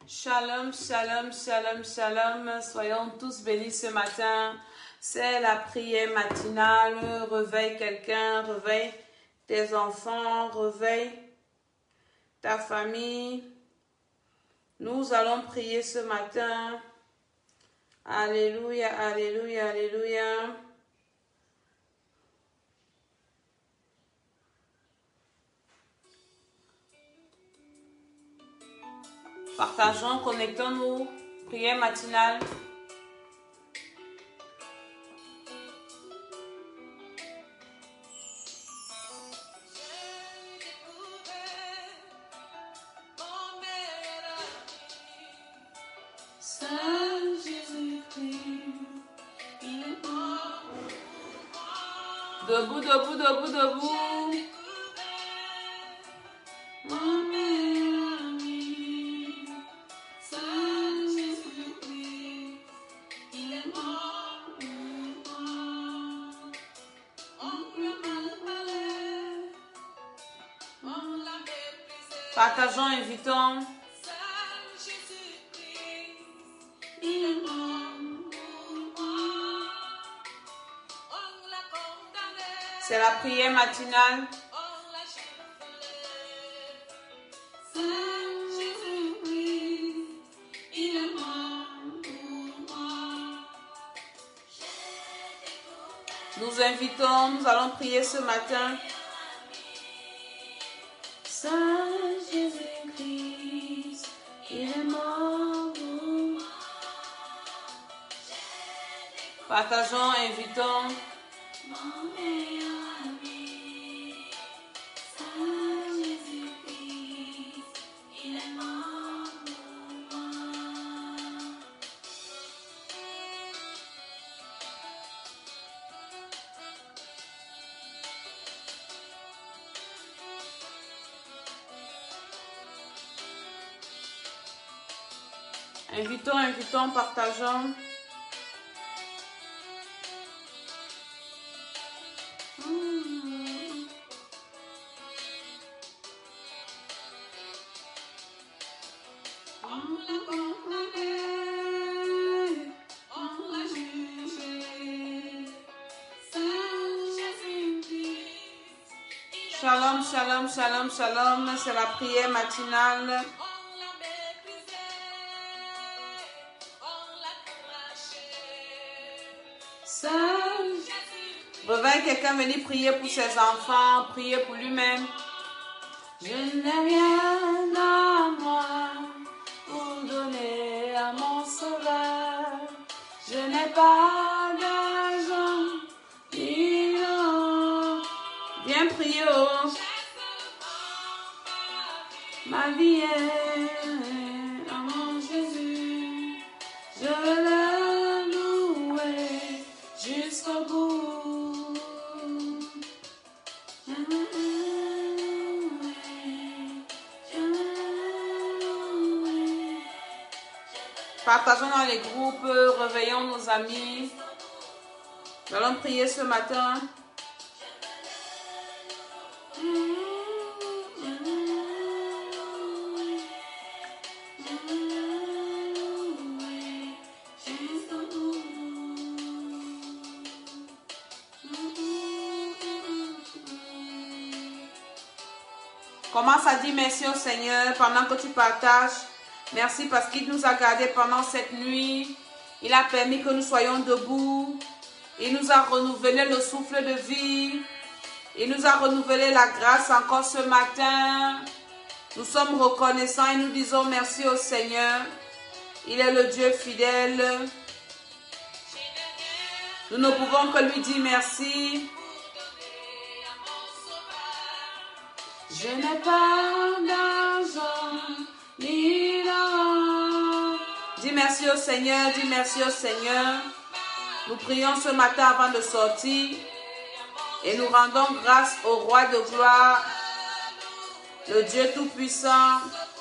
Shalom, shalom, shalom, shalom. Soyons tous bénis ce matin. C'est la prière matinale. Réveille quelqu'un, réveille tes enfants, réveille ta famille. Nous allons prier ce matin. Alléluia, alléluia, alléluia. Partageons, connectons-nous. Prière matinale. Debout, debout, debout, debout. Partageons, invitons. C'est la prière matinale. Nous invitons, nous allons prier ce matin. Saint Jésus-Christ, il est mort. Partageons, invitons. Invitons, invitons, partageons. Shalom, shalom, shalom, shalom. C'est la prière matinale. Réveille quelqu'un, venir prier pour ses enfants, prier pour lui-même. Je n'ai rien à moi pour donner à mon sauveur. Je n'ai pas d'argent ni d'or. Viens prier, oh. Ma vie est à mon Jésus. Je veux le louer jusqu'au bout. Partageons dans les groupes, réveillons nos amis. Nous allons prier ce matin. Commence à dire merci au Seigneur pendant que tu partages. Merci parce qu'il nous a gardés pendant cette nuit. Il a permis que nous soyons debout. Il nous a renouvelé le souffle de vie. Il nous a renouvelé la grâce encore ce matin. Nous sommes reconnaissants et nous disons merci au Seigneur. Il est le Dieu fidèle. Nous ne pouvons que lui dire merci. Je n'ai pas d'argent ni d'or. Dis merci au Seigneur, dis merci au Seigneur. Nous prions ce matin avant de sortir et nous rendons grâce au Roi de gloire, le Dieu Tout-Puissant.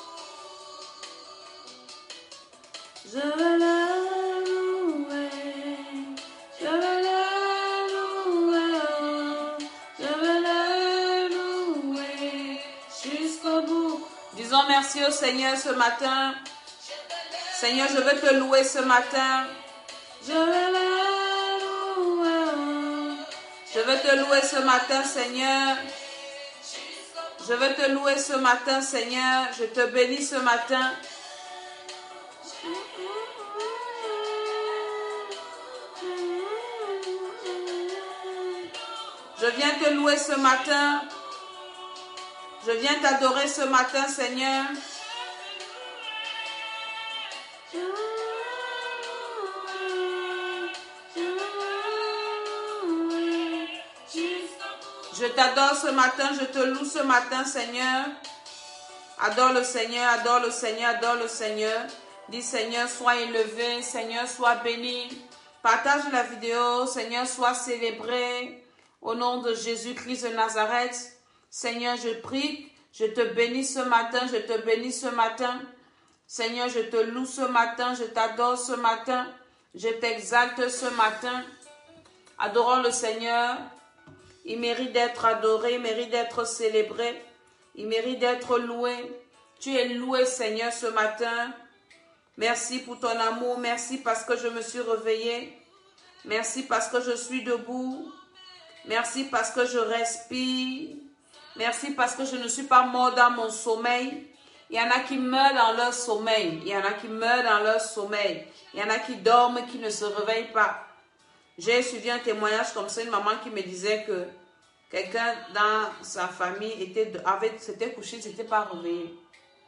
Je veux le louer, je veux le louer, je veux le louer jusqu'au bout. Disons merci au Seigneur ce matin. Seigneur, je veux te louer ce matin. Je veux te louer ce matin, Seigneur. Je veux te louer ce matin, Seigneur. Je te bénis ce matin. Je viens te louer ce matin. Je viens t'adorer ce matin, Seigneur. Je t'adore ce matin, je te loue ce matin, Seigneur. Adore le Seigneur, adore le Seigneur, adore le Seigneur. Dis, Seigneur, sois élevé, Seigneur, sois béni. Partage la vidéo, Seigneur, sois célébré. Au nom de Jésus-Christ de Nazareth, Seigneur, je prie, je te bénis ce matin, je te bénis ce matin. Seigneur, je te loue ce matin, je t'adore ce matin, je t'exalte ce matin. Adorons le Seigneur. Il mérite d'être adoré, il mérite d'être célébré, il mérite d'être loué. Tu es loué, Seigneur, ce matin. Merci pour ton amour, merci parce que je me suis réveillée. Merci parce que je suis debout. Merci parce que je respire. Merci parce que je ne suis pas mort dans mon sommeil. Il y en a qui meurent dans leur sommeil. Il y en a qui meurent dans leur sommeil. Il y en a qui dorment, qui ne se réveillent pas. J'ai suivi un témoignage comme ça, une maman qui me disait que quelqu'un dans sa famille s'était couché, ne s'était pas réveillé.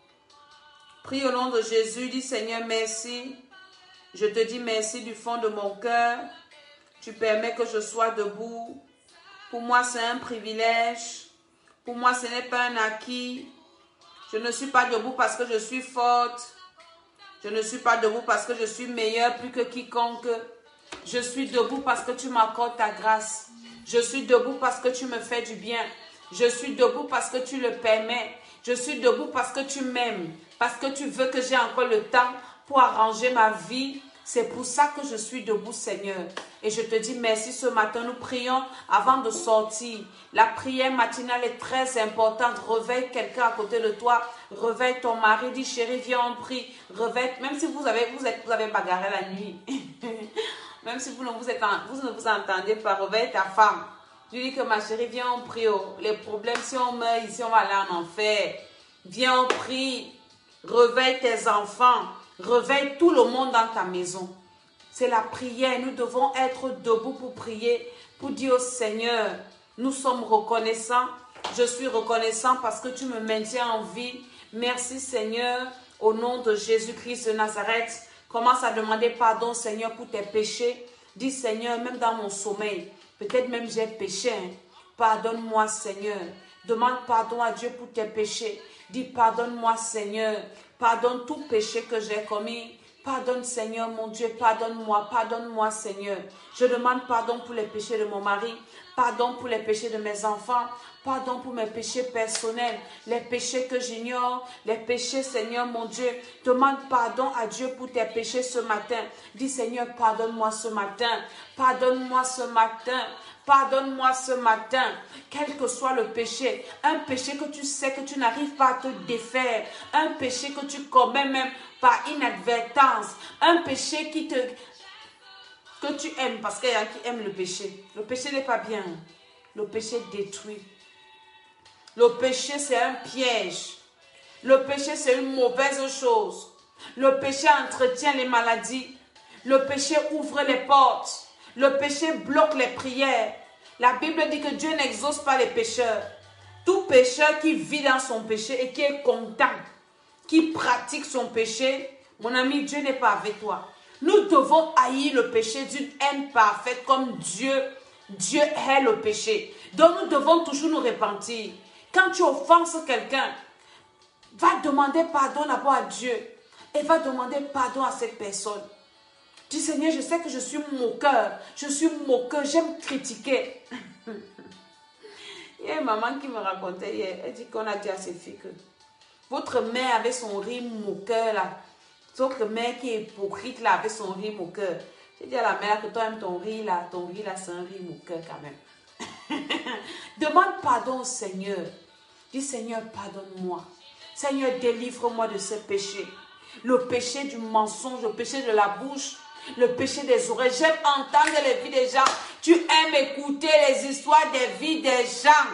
Prie au nom de Jésus, dis Seigneur, merci. Je te dis merci du fond de mon cœur. Tu permets que je sois debout. Pour moi, c'est un privilège. Pour moi, ce n'est pas un acquis. Je ne suis pas debout parce que je suis forte. Je ne suis pas debout parce que je suis meilleure plus que quiconque. Je suis debout parce que tu m'accordes ta grâce. Je suis debout parce que tu me fais du bien. Je suis debout parce que tu le permets. Je suis debout parce que tu m'aimes. Parce que tu veux que j'ai encore le temps pour arranger ma vie. C'est pour ça que je suis debout, Seigneur. Et je te dis merci ce matin. Nous prions avant de sortir. La prière matinale est très importante. Réveille quelqu'un à côté de toi. Réveille ton mari. Dis chérie, viens, on prie. Réveille, même si vous avez bagarré la nuit. Même si vous ne vous entendez pas, réveille ta femme. Tu dis que ma chérie, viens, on prie. Les problèmes, si on meurt ici, on va aller en enfer. Viens, on prie. Réveille tes enfants. Réveille tout le monde dans ta maison. C'est la prière. Nous devons être debout pour prier, pour dire au Seigneur, nous sommes reconnaissants. Je suis reconnaissant parce que tu me maintiens en vie. Merci Seigneur, au nom de Jésus-Christ de Nazareth. Commence à demander pardon, Seigneur, pour tes péchés. Dis, Seigneur, même dans mon sommeil, peut-être même j'ai péché. Pardonne-moi, Seigneur. Demande pardon à Dieu pour tes péchés. Dis, pardonne-moi, Seigneur. Pardonne tout péché que j'ai commis. Pardonne, Seigneur, mon Dieu. Pardonne-moi, Seigneur. Je demande pardon pour les péchés de mon mari. Pardon pour les péchés de mes enfants. Pardon pour mes péchés personnels, les péchés que j'ignore, les péchés, Seigneur mon Dieu. Demande pardon à Dieu pour tes péchés ce matin. Dis, Seigneur, pardonne-moi ce matin. Pardonne-moi ce matin. Pardonne-moi ce matin, quel que soit le péché, un péché que tu sais que tu n'arrives pas à te défaire, un péché que tu commets même par inadvertance, un péché que tu aimes, parce qu'il y a qui aiment le péché. Le péché n'est pas bien, le péché détruit. Le péché, c'est un piège. Le péché, c'est une mauvaise chose. Le péché entretient les maladies. Le péché ouvre les portes. Le péché bloque les prières. La Bible dit que Dieu n'exauce pas les pécheurs. Tout pécheur qui vit dans son péché et qui est content, qui pratique son péché, mon ami, Dieu n'est pas avec toi. Nous devons haïr le péché d'une haine parfaite comme Dieu hait le péché. Donc nous devons toujours nous repentir. Quand tu offenses quelqu'un, va demander pardon d'abord à Dieu et va demander pardon à cette personne. Dis, Seigneur, je sais que je suis moqueur. Je suis moqueur, j'aime critiquer. Il y a une maman qui me racontait hier, elle dit qu'on a dit à ses filles que votre mère avait son rire moqueur là. Votre mère qui est hypocrite là avait son rire moqueur. J'ai dit à la mère que toi aimes ton rire là c'est un rire moqueur quand même. Demande pardon au Seigneur. Dis, Seigneur, pardonne-moi. Seigneur, délivre-moi de ce péché. Le péché du mensonge, le péché de la bouche, le péché des oreilles. J'aime entendre les vies des gens. Tu aimes écouter les histoires des vies des gens.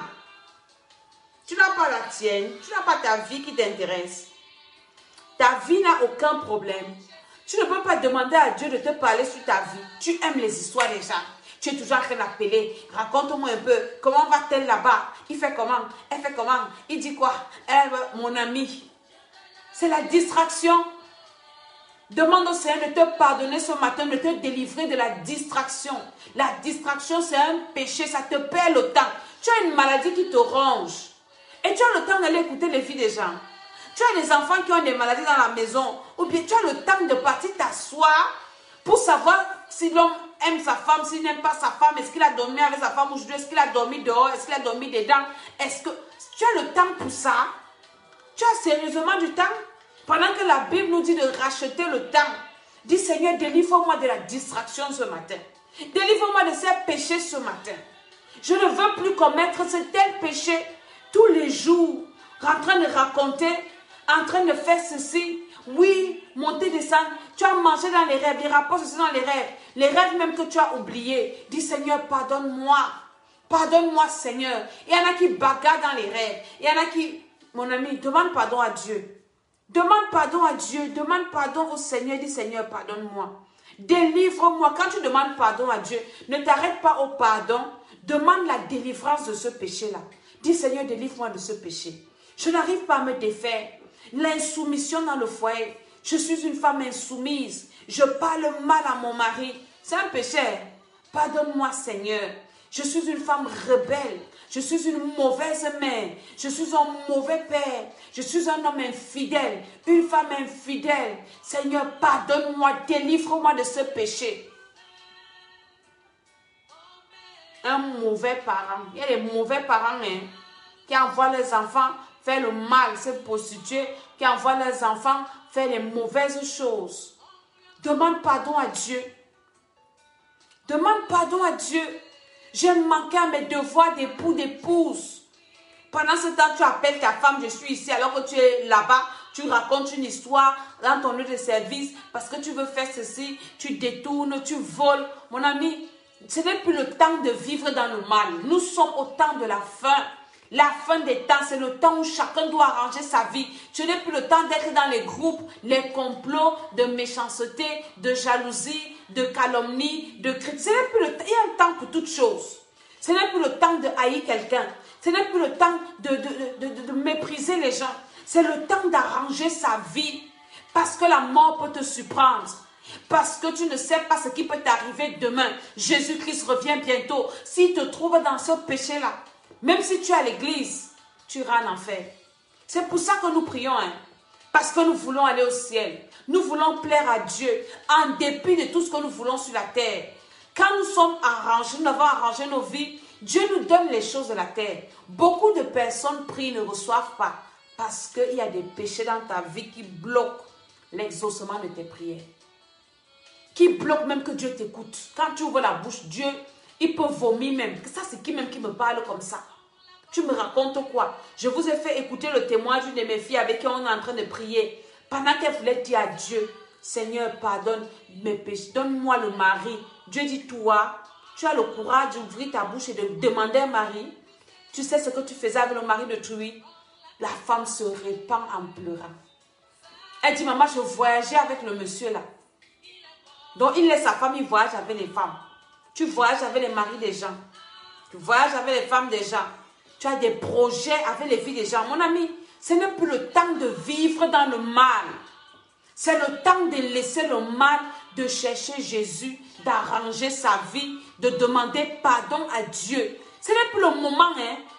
Tu n'as pas la tienne. Tu n'as pas ta vie qui t'intéresse. Ta vie n'a aucun problème. Tu ne peux pas demander à Dieu de te parler sur ta vie. Tu aimes les histoires des gens. Tu es toujours en train d'appeler. Raconte-moi un peu. Comment va-t-elle là-bas? Il fait comment? Elle fait comment? Il dit quoi? Mon ami. C'est la distraction. Demande au Seigneur de te pardonner ce matin, de te délivrer de la distraction. La distraction, c'est un péché. Ça te perd le temps. Tu as une maladie qui te ronge. Et tu as le temps d'aller écouter les vies des gens. Tu as des enfants qui ont des maladies dans la maison. Ou bien tu as le temps de partir t'asseoir pour savoir si l'homme aime sa femme, s'il n'aime pas sa femme. Est-ce qu'il a dormi avec sa femme aujourd'hui? Est-ce qu'il a dormi dehors? Est-ce qu'il a dormi dedans? Est-ce que tu as le temps pour ça? Tu as sérieusement du temps? Pendant que la Bible nous dit de racheter le temps. Dis Seigneur, délivre-moi de la distraction ce matin. Délivre-moi de ces péchés ce matin. Je ne veux plus commettre ce tel péché tous les jours. En train de raconter, en train de faire ceci. Oui, monter, descendre. Tu as mangé dans les rêves. Les rapports, ceci dans les rêves. Les rêves même que tu as oubliés. Dis Seigneur, pardonne-moi. Pardonne-moi Seigneur. Il y en a qui bagarrent dans les rêves. Il y en a qui, mon ami, demande pardon à Dieu. Demande pardon à Dieu. Demande pardon au Seigneur. Dis Seigneur, pardonne-moi. Délivre-moi. Quand tu demandes pardon à Dieu, ne t'arrête pas au pardon. Demande la délivrance de ce péché-là. Dis Seigneur, délivre-moi de ce péché. Je n'arrive pas à me défaire. L'insoumission dans le foyer. Je suis une femme insoumise. Je parle mal à mon mari. C'est un péché. Pardonne-moi Seigneur. Je suis une femme rebelle. Je suis une mauvaise mère. Je suis un mauvais père. Je suis un homme infidèle. Une femme infidèle. Seigneur, pardonne-moi. Délivre-moi de ce péché. Un mauvais parent. Il y a des mauvais parents qui envoient leurs enfants faire le mal, se prostituer, qui envoient leurs enfants faire les mauvaises choses. Demande pardon à Dieu. Demande pardon à Dieu. J'ai manqué à mes devoirs d'époux, d'épouse. Pendant ce temps, tu appelles ta femme, je suis ici, alors que tu es là-bas, tu racontes une histoire dans ton lieu de service, parce que tu veux faire ceci, tu détournes, tu voles. Mon ami, ce n'est plus le temps de vivre dans le mal. Nous sommes au temps de la fin. La fin des temps, c'est le temps où chacun doit arranger sa vie. Tu n'as plus le temps d'être dans les groupes, les complots de méchanceté, de jalousie, de calomnie, de critique. Ce n'est plus le temps. Il y a un temps pour toutes choses. Ce n'est plus le temps de haïr quelqu'un. Ce n'est plus le temps de mépriser les gens. C'est le temps d'arranger sa vie. Parce que la mort peut te surprendre. Parce que tu ne sais pas ce qui peut t'arriver demain. Jésus-Christ revient bientôt. S'il te trouve dans ce péché-là, même si tu es à l'église, tu iras en enfer. C'est pour ça que nous prions. Parce que nous voulons aller au ciel. Nous voulons plaire à Dieu. En dépit de tout ce que nous voulons sur la terre. Quand nous sommes arrangés, nous avons arrangé nos vies. Dieu nous donne les choses de la terre. Beaucoup de personnes prient, ne reçoivent pas. Parce qu'il y a des péchés dans ta vie qui bloquent l'exaucement de tes prières. Qui bloquent même que Dieu t'écoute. Quand tu ouvres la bouche, Dieu, il peut vomir même. Ça, c'est qui même qui me parle comme ça? Tu me racontes quoi? Je vous ai fait écouter le témoignage d'une de mes filles avec qui on est en train de prier. Pendant qu'elle voulait dire à Dieu, Seigneur, pardonne mes péchés. Donne-moi le mari. Dieu dit, toi, tu as le courage d'ouvrir ta bouche et de demander un mari. Tu sais ce que tu faisais avec le mari de Trouy? La femme se répand en pleurant. Elle dit, maman, je voyageais avec le monsieur là. Donc, il laisse sa femme, il voyage avec les femmes. Tu voyages avec les maris des gens. Tu voyages avec les femmes des gens. Tu as des projets avec les vies des gens. Mon ami, ce n'est plus le temps de vivre dans le mal. C'est le temps de laisser le mal, de chercher Jésus, d'arranger sa vie, de demander pardon à Dieu. Ce n'est plus le moment,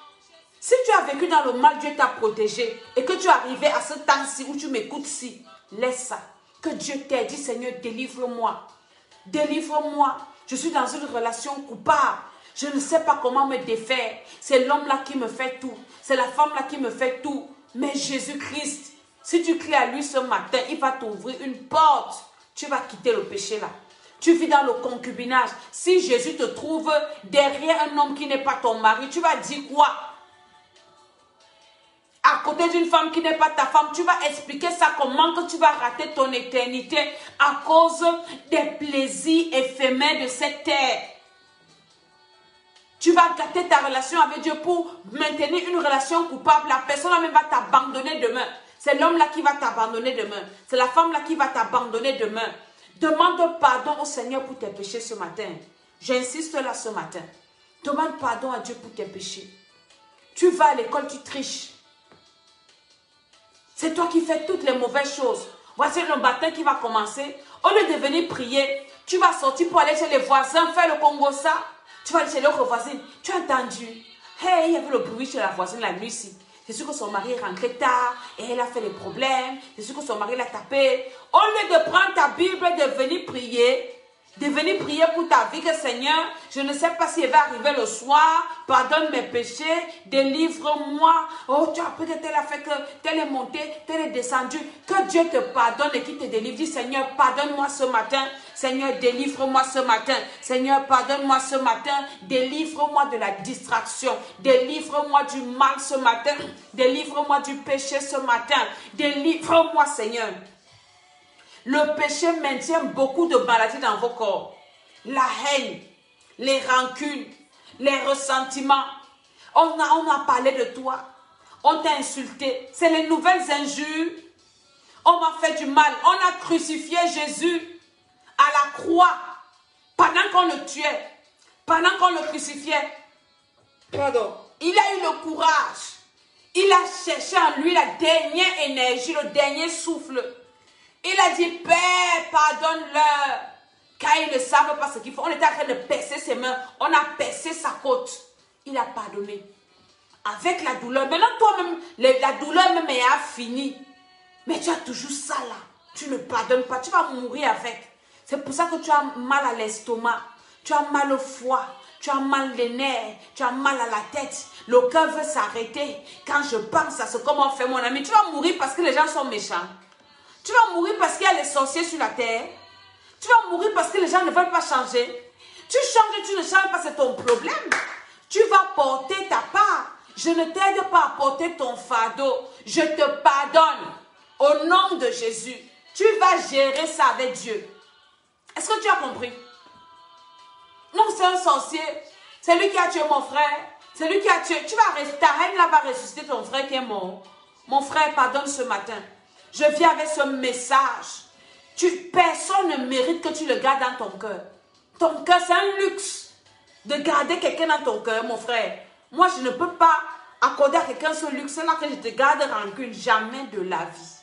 Si tu as vécu dans le mal, Dieu t'a protégé. Et que tu es arrivé à ce temps-ci où tu m'écoutes-ci, laisse ça. Que Dieu t'aide. Dis Seigneur, délivre-moi. Délivre-moi. Je suis dans une relation coupable. Je ne sais pas comment me défaire. C'est l'homme-là qui me fait tout. C'est la femme-là qui me fait tout. Mais Jésus-Christ, si tu cries à lui ce matin, il va t'ouvrir une porte. Tu vas quitter le péché là. Tu vis dans le concubinage. Si Jésus te trouve derrière un homme qui n'est pas ton mari, tu vas dire quoi? À côté d'une femme qui n'est pas ta femme, tu vas expliquer ça comment que tu vas rater ton éternité à cause des plaisirs éphémères de cette terre. Tu vas gâter ta relation avec Dieu pour maintenir une relation coupable. La personne même va t'abandonner demain. C'est l'homme-là qui va t'abandonner demain. C'est la femme-là qui va t'abandonner demain. Demande pardon au Seigneur pour tes péchés ce matin. J'insiste là ce matin. Demande pardon à Dieu pour tes péchés. Tu vas à l'école, tu triches. C'est toi qui fais toutes les mauvaises choses. Voici le matin qui va commencer. Au lieu de venir prier, tu vas sortir pour aller chez les voisins, faire le Congo ça. Tu vas aller chez l'autre voisine. Tu as entendu? Hey, il y avait le bruit chez la voisine la nuit ici. C'est sûr que son mari est rentré tard et elle a fait des problèmes. C'est sûr que son mari l'a tapé. Au lieu de prendre ta Bible et de venir prier pour ta vie, que Seigneur, je ne sais pas s'il va arriver le soir, pardonne mes péchés, délivre-moi. Oh, tu as peut-être tel a fait que tel est monté, tel est descendu. Que Dieu te pardonne et qu'il te délivre. Dis Seigneur, pardonne-moi ce matin. Seigneur, délivre-moi ce matin. Seigneur, pardonne-moi ce matin. Délivre-moi de la distraction. Délivre-moi du mal ce matin. Délivre-moi du péché ce matin. Délivre-moi, Seigneur. Le péché maintient beaucoup de maladies dans vos corps. La haine, les rancunes, les ressentiments. On a parlé de toi. On t'a insulté. C'est les nouvelles injures. On m'a fait du mal. On a crucifié Jésus à la croix pendant qu'on le tuait. Pendant qu'on le crucifiait. Pardon. Il a eu le courage. Il a cherché en lui la dernière énergie, le dernier souffle. Il a dit, Père, pardonne-leur, car ils ne savent pas ce qu'ils font. On était en train de percer ses mains. On a percé sa côte. Il a pardonné. Avec la douleur. Maintenant, toi-même, la douleur même est finie. Mais tu as toujours ça là. Tu ne pardonnes pas. Tu vas mourir avec. C'est pour ça que tu as mal à l'estomac. Tu as mal au foie. Tu as mal les nerfs. Tu as mal à la tête. Le cœur veut s'arrêter. Quand je pense à ce comment fait mon ami, tu vas mourir parce que les gens sont méchants. Tu vas mourir parce qu'il y a les sorciers sur la terre. Tu vas mourir parce que les gens ne veulent pas changer. Tu changes, tu ne changes pas, c'est ton problème. Tu vas porter ta part. Je ne t'aide pas à porter ton fardeau. Je te pardonne. Au nom de Jésus. Tu vas gérer ça avec Dieu. Est-ce que tu as compris? Non, c'est un sorcier. C'est lui qui a tué mon frère. C'est lui qui a tué. Tu vas rester. Ta reine là va ressusciter ton frère qui est mort. Mon frère, pardonne ce matin. Je viens avec ce message. Personne ne mérite que tu le gardes dans ton cœur. Ton cœur, c'est un luxe de garder quelqu'un dans ton cœur, mon frère. Moi, je ne peux pas accorder à quelqu'un ce luxe-là que je te garde rancune. Jamais de la vie.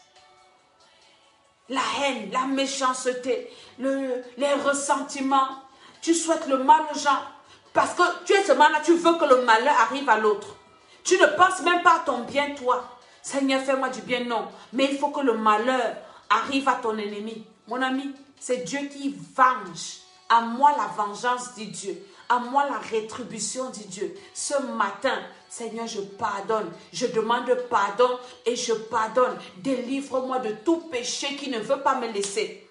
La haine, la méchanceté, les ressentiments. Tu souhaites le mal aux gens. Parce que tu es ce mal-là, tu veux que le malheur arrive à l'autre. Tu ne penses même pas à ton bien, toi. Seigneur, fais-moi du bien, non. Mais il faut que le malheur arrive à ton ennemi. Mon ami, c'est Dieu qui venge. À moi la vengeance, dit Dieu. À moi la rétribution, dit Dieu. Ce matin, Seigneur, je pardonne. Je demande pardon et je pardonne. Délivre-moi de tout péché qui ne veut pas me laisser.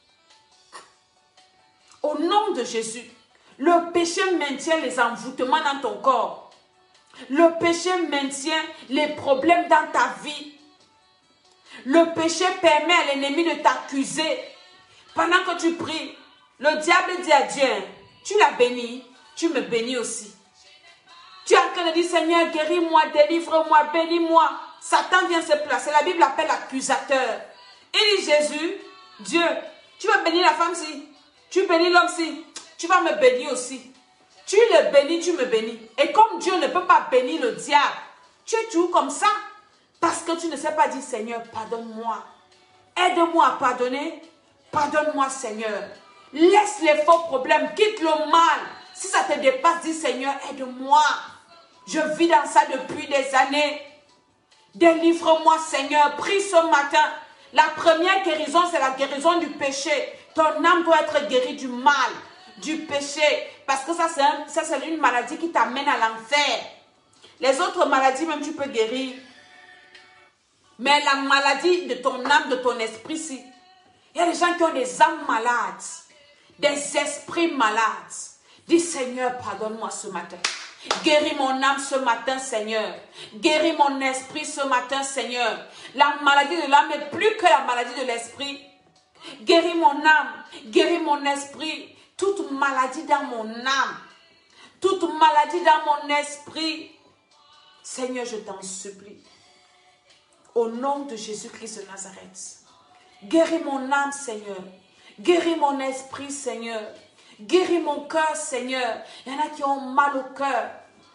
Au nom de Jésus, le péché maintient les envoûtements dans ton corps. Le péché maintient les problèmes dans ta vie. Le péché permet à l'ennemi de t'accuser. Pendant que tu pries, le diable dit à Dieu, tu l'as béni, tu me bénis aussi. Tu es en train de dire, Seigneur, guéris-moi, délivre-moi, bénis-moi. Satan vient se placer. La Bible l'appelle accusateur. Il dit, Jésus, Dieu, tu vas bénir la femme-ci, tu bénis l'homme-ci, tu vas me bénir aussi. Tu le bénis, tu me bénis. Et comme Dieu ne peut pas bénir le diable, tu es toujours comme ça. Parce que tu ne sais pas dire, Seigneur, pardonne-moi. Aide-moi à pardonner. Pardonne-moi, Seigneur. Laisse les faux problèmes, quitte le mal. Si ça te dépasse, dis, Seigneur, aide-moi. Je vis dans ça depuis des années. Délivre-moi, Seigneur. Prie ce matin. La première guérison, c'est la guérison du péché. Ton âme doit être guérie du mal, du péché. Parce que ça, c'est une maladie qui t'amène à l'enfer. Les autres maladies, même tu peux guérir. Mais la maladie de ton âme, de ton esprit, si. Il y a des gens qui ont des âmes malades. Des esprits malades. Dis, Seigneur, pardonne-moi ce matin. Guéris mon âme ce matin, Seigneur. Guéris mon esprit ce matin, Seigneur. La maladie de l'âme est plus que la maladie de l'esprit. Guéris mon âme, guéris mon esprit. Toute maladie dans mon âme, toute maladie dans mon esprit. Seigneur, je t'en supplie. Au nom de Jésus-Christ de Nazareth. Guéris mon âme, Seigneur. Guéris mon esprit, Seigneur. Guéris mon cœur, Seigneur. Il y en a qui ont mal au cœur.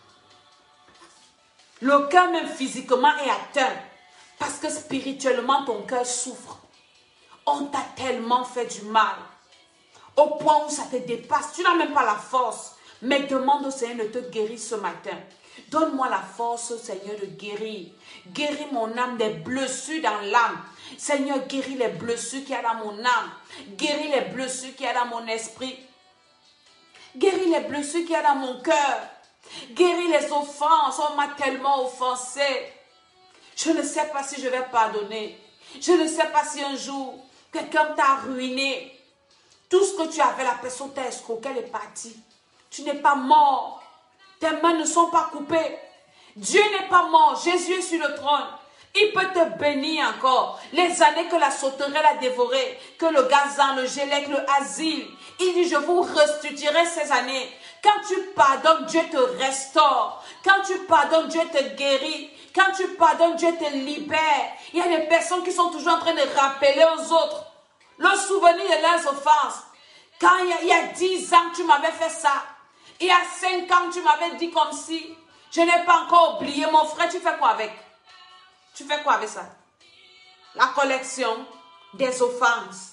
Le cœur même physiquement est atteint. Parce que spirituellement, ton cœur souffre. On t'a tellement fait du mal. Au point où ça te dépasse. Tu n'as même pas la force. Mais demande au Seigneur de te guérir ce matin. Donne-moi la force, Seigneur, de guérir. Guéris mon âme des blessures dans l'âme. Seigneur, guéris les blessures qu'il y a dans mon âme. Guéris les blessures qu'il y a dans mon esprit. Guéris les blessures qu'il y a dans mon cœur. Guéris les offenses. On m'a tellement offensé. Je ne sais pas si je vais pardonner. Je ne sais pas si un jour, quelqu'un t'a ruiné. Tout ce que tu avais, la personne t'a escroqué, elle est partie. Tu n'es pas mort. Tes mains ne sont pas coupées. Dieu n'est pas mort. Jésus est sur le trône. Il peut te bénir encore. Les années que la sauterelle a dévoré, que le gazan, le gélec, le asile. Il dit, je vous restituerai ces années. Quand tu pardonnes, Dieu te restaure. Quand tu pardonnes, Dieu te guérit. Quand tu pardonnes, Dieu te libère. Il y a des personnes qui sont toujours en train de rappeler aux autres le souvenir de leurs offenses. Quand il y a 10 ans, tu m'avais fait ça. Il y a 5 ans, tu m'avais dit comme si. Je n'ai pas encore oublié. Mon frère, tu fais quoi avec? Tu fais quoi avec ça? La collection des offenses.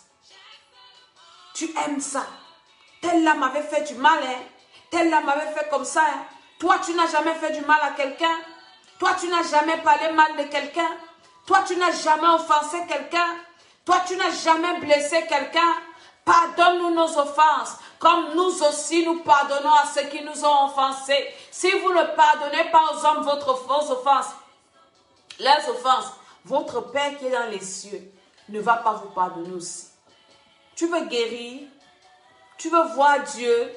Tu aimes ça. Tel là m'avait fait du mal, hein? Tel là m'avait fait comme ça, hein? Toi, tu n'as jamais fait du mal à quelqu'un. Toi, tu n'as jamais parlé mal de quelqu'un. Toi, tu n'as jamais offensé quelqu'un. Toi, tu n'as jamais blessé quelqu'un. Pardonne-nous nos offenses, comme nous aussi nous pardonnons à ceux qui nous ont offensés. Si vous ne pardonnez pas aux hommes vos offenses, leurs offenses, votre Père qui est dans les cieux ne va pas vous pardonner aussi. Tu veux guérir, tu veux voir Dieu,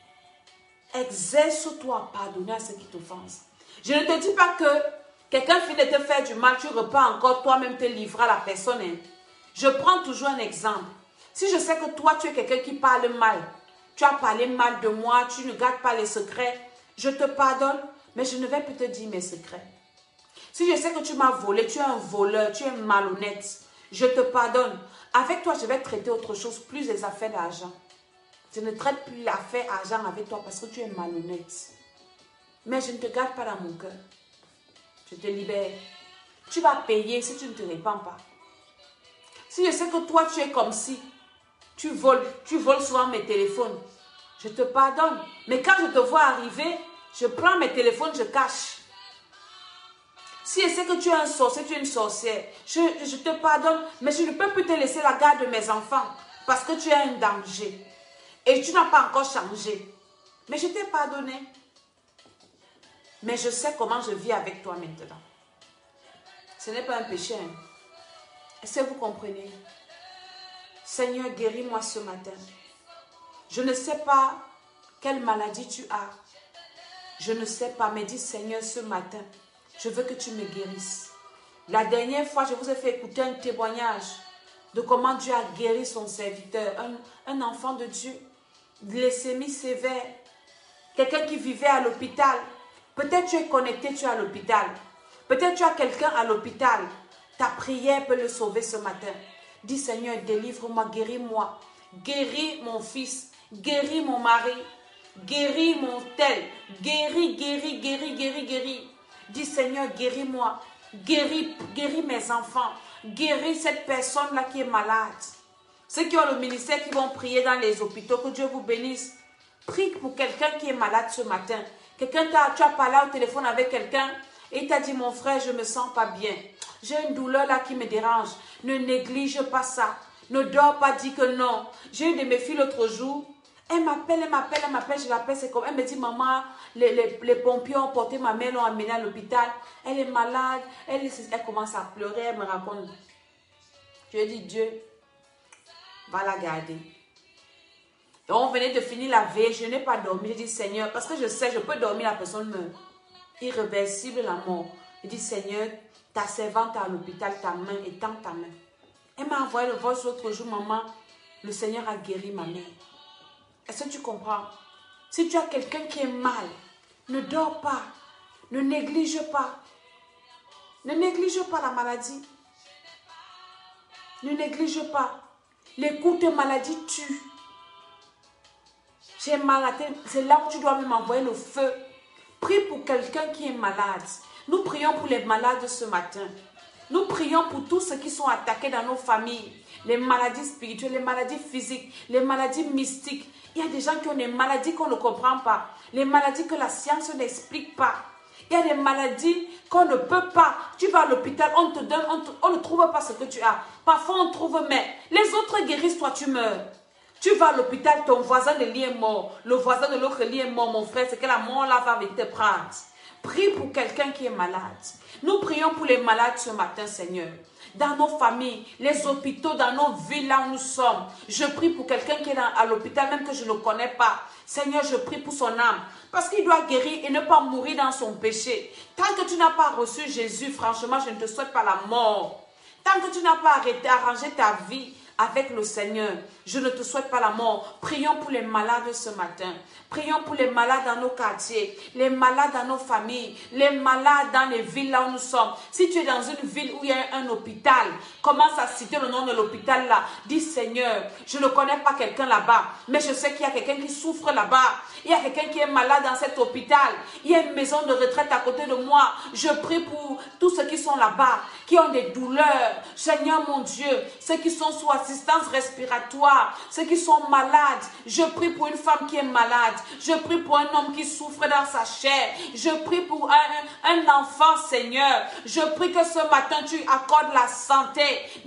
exerce-toi à pardonner à ceux qui t'offensent. Je ne te dis pas que quelqu'un finit de te faire du mal, tu repars encore toi-même te livrer à la personne. Hein. Je prends toujours un exemple. Si je sais que toi, tu es quelqu'un qui parle mal, tu as parlé mal de moi, tu ne gardes pas les secrets, je te pardonne, mais je ne vais plus te dire mes secrets. Si je sais que tu m'as volé, tu es un voleur, tu es malhonnête, je te pardonne. Avec toi, je vais traiter autre chose, plus les affaires d'argent. Je ne traite plus l'affaire argent avec toi parce que tu es malhonnête. Mais je ne te garde pas dans mon cœur. Je te libère. Tu vas payer si tu ne te répands pas. Si je sais que toi, tu es comme si tu voles souvent mes téléphones, je te pardonne. Mais quand je te vois arriver, je prends mes téléphones, je cache. Si je sais que tu es un sorcier, tu es une sorcière, je te pardonne, mais je ne peux plus te laisser la garde de mes enfants parce que tu es un danger. Et tu n'as pas encore changé. Mais je t'ai pardonné. Mais je sais comment je vis avec toi maintenant. Ce n'est pas un péché. Hein? Est-ce que vous comprenez? Seigneur, guéris-moi ce matin. Je ne sais pas quelle maladie tu as. Je ne sais pas, mais dis Seigneur, ce matin, je veux que tu me guérisses. La dernière fois, je vous ai fait écouter un témoignage de comment Dieu a guéri son serviteur, un enfant de Dieu, glycémie sévère, quelqu'un qui vivait à l'hôpital. Peut-être tu es connecté, tu es à l'hôpital. Peut-être tu as quelqu'un à l'hôpital. Ta prière peut le sauver ce matin. Dis Seigneur, délivre-moi, guéris-moi. Guéris mon fils, guéris mon mari, guéris mon tel. Guéris, guéris, guéris, guéris, guéris. Dis Seigneur, guéris-moi. Guéris mes enfants. Guéris cette personne-là qui est malade. Ceux qui ont le ministère, qui vont prier dans les hôpitaux, que Dieu vous bénisse. Prie pour quelqu'un qui est malade ce matin. Quelqu'un, tu as parlé au téléphone avec quelqu'un et il t'a dit, mon frère, je ne me sens pas bien. J'ai une douleur là qui me dérange. Ne néglige pas ça. Ne dors pas, dis que non. J'ai eu de mes filles l'autre jour. Elle m'appelle, je l'appelle, c'est comme, elle me dit, maman, les pompiers ont porté ma mère, l'ont amenée à l'hôpital. Elle est malade, elle commence à pleurer, elle me raconte. Je lui ai dit, Dieu va la garder. Donc, on venait de finir la veille, je n'ai pas dormi. J'ai dit, Seigneur, parce que je sais, je peux dormir, la personne meurt. Irréversible la mort. J'ai dit, Seigneur, ta servante à l'hôpital, ta main, étends ta main. Elle m'a envoyé le voice l'autre jour, maman, le Seigneur a guéri ma mère. Est-ce que tu comprends? Si tu as quelqu'un qui est mal, ne dors pas, ne néglige pas. Ne néglige pas la maladie. Ne néglige pas. Les coups de maladie tuent. J'ai mal à la tête, c'est là où tu dois même envoyer le feu. Prie pour quelqu'un qui est malade. Nous prions pour les malades ce matin. Nous prions pour tous ceux qui sont attaqués dans nos familles. Les maladies spirituelles, les maladies physiques, les maladies mystiques. Il y a des gens qui ont des maladies qu'on ne comprend pas. Les maladies que la science n'explique pas. Il y a des maladies qu'on ne peut pas. Tu vas à l'hôpital, on te donne, on ne trouve pas ce que tu as. Parfois on trouve, mais les autres guérissent, toi tu meurs. Tu vas à l'hôpital, ton voisin de lit est mort. Le voisin de l'autre lit est mort, mon frère. C'est que la mort là va venir te prendre. Prie pour quelqu'un qui est malade. Nous prions pour les malades ce matin, Seigneur. Dans nos familles, les hôpitaux, dans nos villes là où nous sommes. Je prie pour quelqu'un qui est à l'hôpital, même que je ne connais pas. Seigneur, je prie pour son âme. Parce qu'il doit guérir et ne pas mourir dans son péché. Tant que tu n'as pas reçu Jésus, franchement, je ne te souhaite pas la mort. Tant que tu n'as pas arrangé ta vie avec le Seigneur, je ne te souhaite pas la mort. Prions pour les malades ce matin. Prions pour les malades dans nos quartiers, les malades dans nos familles, les malades dans les villes là où nous sommes. Si tu es dans une ville où il y a un hôpital, commence à citer le nom de l'hôpital là. Dis, Seigneur, je ne connais pas quelqu'un là-bas, mais je sais qu'il y a quelqu'un qui souffre là-bas. Il y a quelqu'un qui est malade dans cet hôpital. Il y a une maison de retraite à côté de moi. Je prie pour tous ceux qui sont là-bas, qui ont des douleurs. Seigneur mon Dieu, ceux qui sont sous assistance respiratoire, ceux qui sont malades. Je prie pour une femme qui est malade. Je prie pour un homme qui souffre dans sa chair. Je prie pour un enfant, Seigneur. Je prie que ce matin, tu accordes la santé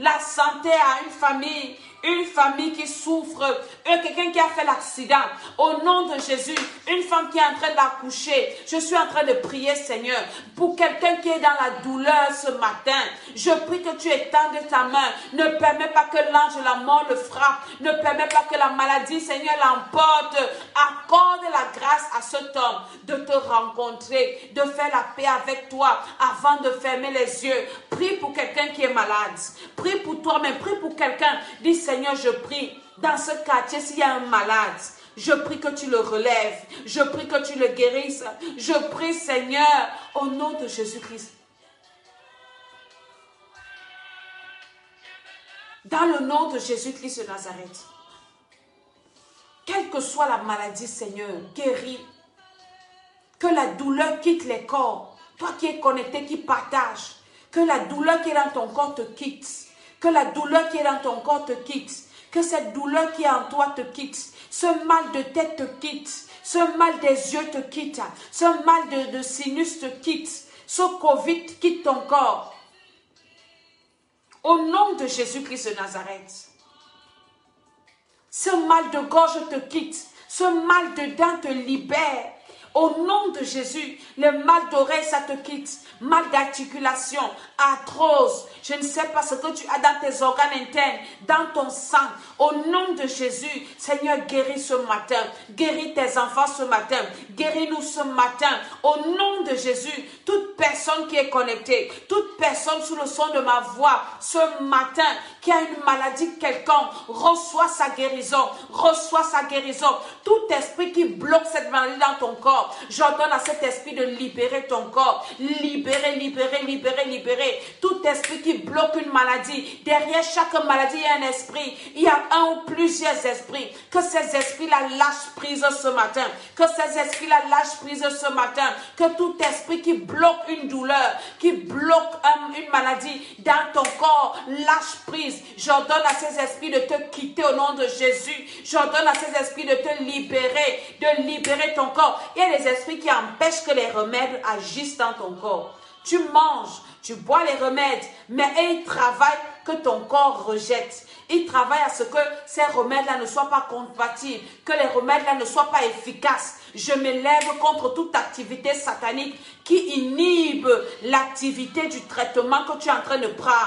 à une famille. Une famille qui souffre, quelqu'un qui a fait l'accident. Au nom de Jésus, une femme qui est en train d'accoucher. Je suis en train de prier, Seigneur, pour quelqu'un qui est dans la douleur ce matin. Je prie que tu étendes ta main. Ne permets pas que l'ange de la mort le frappe. Ne permets pas que la maladie, Seigneur, l'emporte. Accorde la grâce à cet homme de te rencontrer, de faire la paix avec toi avant de fermer les yeux. Prie pour quelqu'un qui est malade. Prie pour toi, mais prie pour quelqu'un. Dis, Seigneur, je prie, dans ce quartier, s'il y a un malade, je prie que tu le relèves. Je prie que tu le guérisses. Je prie, Seigneur, au nom de Jésus-Christ. Dans le nom de Jésus-Christ de Nazareth. Quelle que soit la maladie, Seigneur, guéris. Que la douleur quitte les corps. Toi qui es connecté, qui partage. Que la douleur qui est dans ton corps te quitte. Que la douleur qui est dans ton corps te quitte. Que cette douleur qui est en toi te quitte. Ce mal de tête te quitte. Ce mal des yeux te quitte. Ce mal de sinus te quitte. Ce Covid quitte ton corps. Au nom de Jésus-Christ de Nazareth. Ce mal de gorge te quitte. Ce mal de dents te libère. Au nom de Jésus, le mal d'oreille, ça te quitte. Mal d'articulation, arthrose, je ne sais pas ce que tu as dans tes organes internes, dans ton sang. Au nom de Jésus, Seigneur, guéris ce matin. Guéris tes enfants ce matin. Guéris-nous ce matin. Au nom de Jésus, toute personne qui est connectée, toute personne sous le son de ma voix, ce matin, qui a une maladie quelconque, reçois sa guérison. Reçois sa guérison. Tout esprit qui bloque cette maladie dans ton corps, j'ordonne à cet esprit de libérer ton corps. Libérer, libérer, libérer, libérer. Tout esprit qui bloque une maladie. Derrière chaque maladie, il y a un esprit. Il y a un ou plusieurs esprits. Que ces esprits-là lâchent prise ce matin. Que ces esprits-là lâchent prise ce matin. Que tout esprit qui bloque une douleur, qui bloque une maladie dans ton corps, lâche prise. J'ordonne à ces esprits de te quitter au nom de Jésus. J'ordonne à ces esprits de te libérer, de libérer ton corps. Il y a des esprits qui empêchent que les remèdes agissent dans ton corps. Tu manges, tu bois les remèdes, mais ils travaillent que ton corps rejette. Ils travaillent à ce que ces remèdes-là ne soient pas compatibles, que les remèdes-là ne soient pas efficaces. Je m'élève contre toute activité satanique qui inhibe l'activité du traitement que tu es en train de prendre.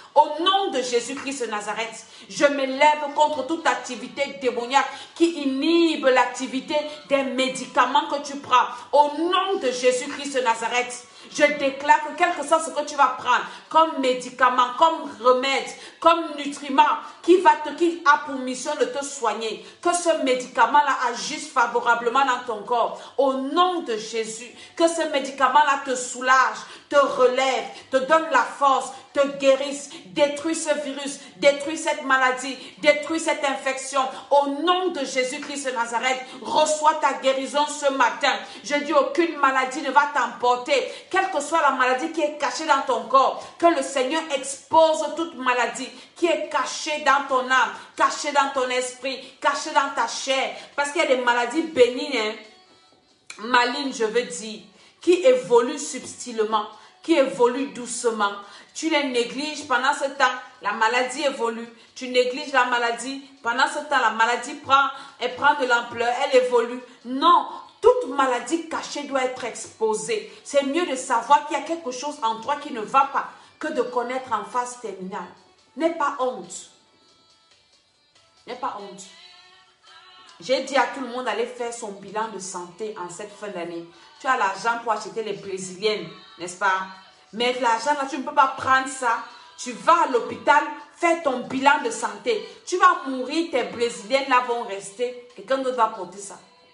Au nom de Jésus-Christ de Nazareth, je m'élève contre toute activité démoniaque qui inhibe l'activité des médicaments que tu prends. Au nom de Jésus-Christ de Nazareth, je déclare que quel que soit ce que tu vas prendre comme médicament, comme remède, comme nutriment qui a pour mission de te soigner, que ce médicament-là agisse favorablement dans ton corps. Au nom de Jésus, que ce médicament-là te soulage, te relève, te donne la force, te guérisse, détruis ce virus, détruis cette maladie, détruis cette infection. Au nom de Jésus-Christ de Nazareth, reçois ta guérison ce matin. Je dis aucune maladie ne va t'emporter, quelle que soit la maladie qui est cachée dans ton corps, que le Seigneur expose toute maladie qui est cachée dans ton âme, cachée dans ton esprit, cachée dans ta chair, parce qu'il y a des maladies bénignes, malignes je veux dire, qui évoluent subtilement, qui évoluent doucement. Tu les négliges, pendant ce temps, la maladie évolue. Tu négliges la maladie, pendant ce temps, la maladie prend de l'ampleur, elle évolue. Non, toute maladie cachée doit être exposée. C'est mieux de savoir qu'il y a quelque chose en toi qui ne va pas que de connaître en phase terminale. N'aie pas honte. N'aie pas honte. J'ai dit à tout le monde d'aller faire son bilan de santé en cette fin d'année. Tu as l'argent pour acheter les brésiliennes, n'est-ce pas? Mais l'argent là, tu ne peux pas prendre ça. Tu vas à l'hôpital, fais ton bilan de santé. Tu vas mourir, tes brésiliennes là vont rester. Quelqu'un d'autre va porter ça.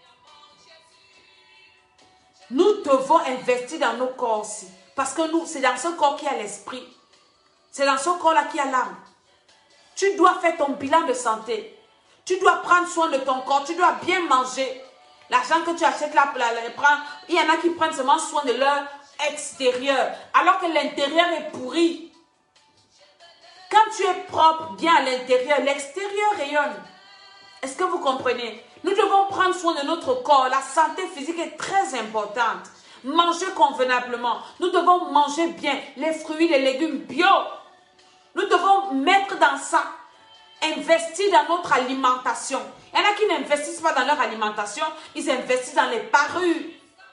Nous devons investir dans nos corps aussi. Parce que nous, c'est dans ce corps qu'il y a l'esprit. C'est dans ce corps-là qu'il y a l'âme. Tu dois faire ton bilan de santé. Tu dois prendre soin de ton corps. Tu dois bien manger. L'argent que tu achètes là, il y en a qui prennent seulement soin de leur extérieur. Alors que l'intérieur est pourri. Quand tu es propre, bien à l'intérieur, l'extérieur rayonne. Est-ce que vous comprenez? Nous devons prendre soin de notre corps. La santé physique est très importante. Manger convenablement. Nous devons manger bien les fruits, les légumes bio. Nous devons mettre dans ça. Investir dans notre alimentation. Il y en a qui n'investissent pas dans leur alimentation. Ils investissent dans les parures.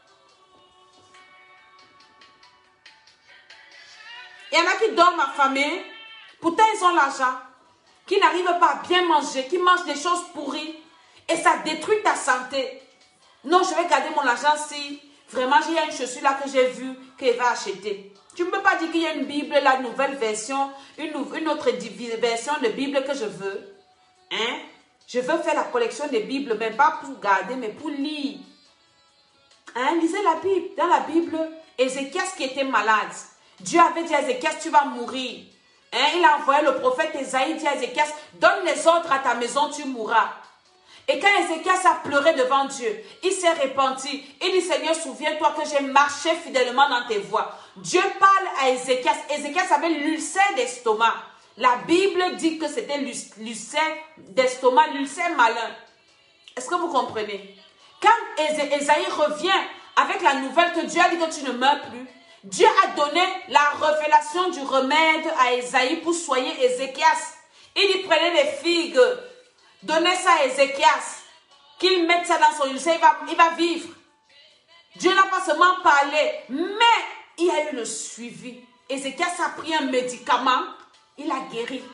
Il y en a qui dorment affamés. Pourtant, ils ont l'argent. Qui n'arrivent pas à bien manger. Qui mangent des choses pourries. Et ça détruit ta santé. Non, je vais garder mon argent si vraiment il y a une chaussure là que j'ai vue qu'il va acheter. Tu ne peux pas dire qu'il y a une Bible, la nouvelle version, une autre version de Bible que je veux. Hein? Je veux faire la collection des Bibles, mais pas pour garder, mais pour lire. Hein? Lisez la Bible. Dans la Bible, Ézéchias qui était malade. Dieu avait dit à Ézéchias, tu vas mourir. Hein? Il a envoyé le prophète Ésaïe, dit à Ézéchias, donne les ordres à ta maison, tu mourras. Et quand Ézéchias a pleuré devant Dieu, il s'est repenti. Il dit, Seigneur, souviens-toi que j'ai marché fidèlement dans tes voies. Dieu parle à Ézéchias. Ézéchias avait l'ulcère d'estomac. La Bible dit que c'était l'ulcère d'estomac, l'ulcère malin. Est-ce que vous comprenez? Quand Ésaïe revient avec la nouvelle que Dieu a dit que tu ne meurs plus, Dieu a donné la révélation du remède à Ésaïe pour soigner Ézéchias. Il dit, prenez des figues. Donnez ça à Ézéchias, qu'il mette ça dans son ulcère, il va vivre. Dieu n'a pas seulement parlé, mais il y a eu le suivi. Ézéchias a pris un médicament, il a guéri.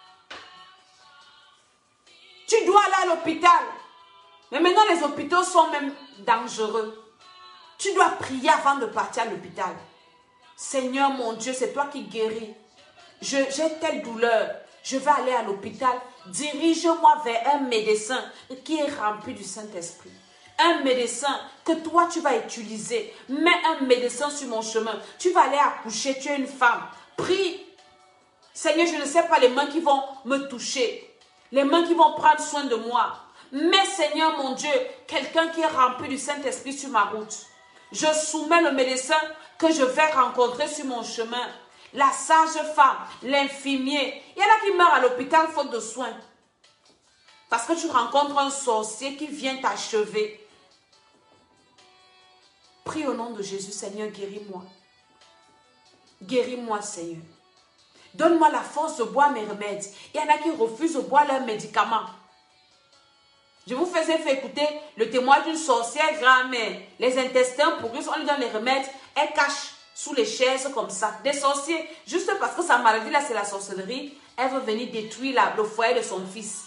Tu dois aller à l'hôpital. Mais maintenant, les hôpitaux sont même dangereux. Tu dois prier avant de partir à l'hôpital. Seigneur mon Dieu, c'est toi qui guéris. J'ai telle douleur. Je vais aller à l'hôpital. Dirige-moi vers un médecin qui est rempli du Saint-Esprit. Un médecin que toi tu vas utiliser. Mets un médecin sur mon chemin. Tu vas aller accoucher, tu es une femme. Prie. Seigneur, je ne sais pas les mains qui vont me toucher. Les mains qui vont prendre soin de moi. Mais Seigneur mon Dieu, quelqu'un qui est rempli du Saint-Esprit sur ma route. Je soumets le médecin que je vais rencontrer sur mon chemin. La sage-femme, l'infirmier. Il y en a qui meurent à l'hôpital faute de soins. Parce que tu rencontres un sorcier qui vient t'achever. Prie au nom de Jésus, Seigneur, guéris-moi. Guéris-moi, Seigneur. Donne-moi la force de boire mes remèdes. Il y en a qui refusent de boire leurs médicaments. Je vous faisais faire écouter le témoignage d'une sorcière grand-mère. Les intestins pourris, on lui donne les remèdes, elle cache. sous les chaises comme ça. Des sorciers, juste parce que sa maladie là, c'est la sorcellerie, elle veut venir détruire le foyer de son fils.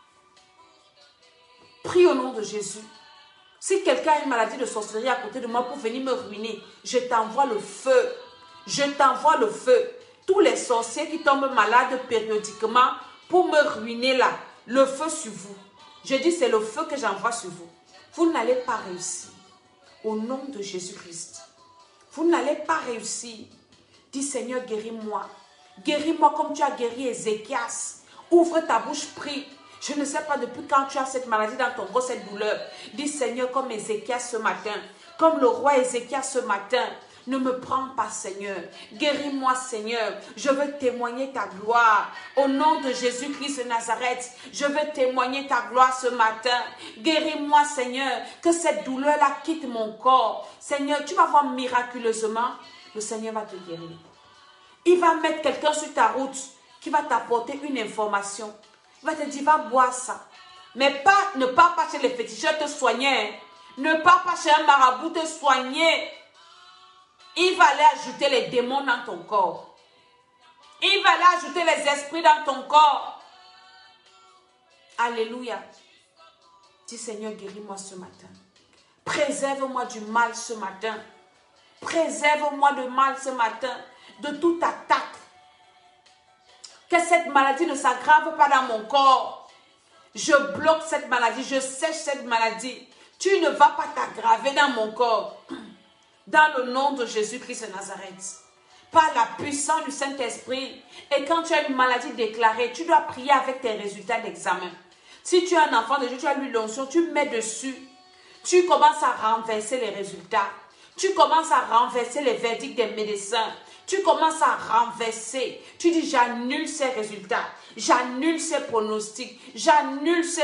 Prie au nom de Jésus. Si quelqu'un a une maladie de sorcellerie à côté de moi pour venir me ruiner, je t'envoie le feu. Je t'envoie le feu. Tous les sorciers qui tombent malades périodiquement pour me ruiner là, le feu sur vous. Je dis, c'est le feu que j'envoie sur vous. Vous n'allez pas réussir. Au nom de Jésus-Christ. Vous n'allez pas réussir. Dis, Seigneur, guéris-moi. Guéris-moi comme tu as guéri Ézéchias. Ouvre ta bouche, prie. Je ne sais pas depuis quand tu as cette maladie dans ton corps, cette douleur. Dis, Seigneur, comme Ézéchias ce matin, comme le roi Ézéchias ce matin, ne me prends pas, Seigneur. Guéris-moi, Seigneur. Je veux témoigner ta gloire. Au nom de Jésus-Christ de Nazareth, je veux témoigner ta gloire ce matin. Guéris-moi, Seigneur. Que cette douleur-là quitte mon corps. Seigneur, tu vas voir miraculeusement, le Seigneur va te guérir. Il va mettre quelqu'un sur ta route qui va t'apporter une information. Il va te dire, va boire ça. Mais ne pars pas chez les féticheurs te soigner. Ne pars pas chez un marabout te soigner. Il va aller ajouter les démons dans ton corps. Il va aller ajouter les esprits dans ton corps. Alléluia. Dis, Seigneur, guéris-moi ce matin. Préserve-moi du mal ce matin. Préserve-moi du mal ce matin. De toute attaque. Que cette maladie ne s'aggrave pas dans mon corps. Je bloque cette maladie. Je sèche cette maladie. Tu ne vas pas t'aggraver dans mon corps. Dans le nom de Jésus-Christ de Nazareth. Par la puissance du Saint-Esprit. Et quand tu as une maladie déclarée, tu dois prier avec tes résultats d'examen. Si tu es un enfant de Dieu, tu as l'huile d'onction, tu mets dessus. Tu commences à renverser les résultats. Tu commences à renverser les verdicts des médecins. Tu commences à renverser. Tu dis, j'annule ces résultats. J'annule ces pronostics. J'annule ça.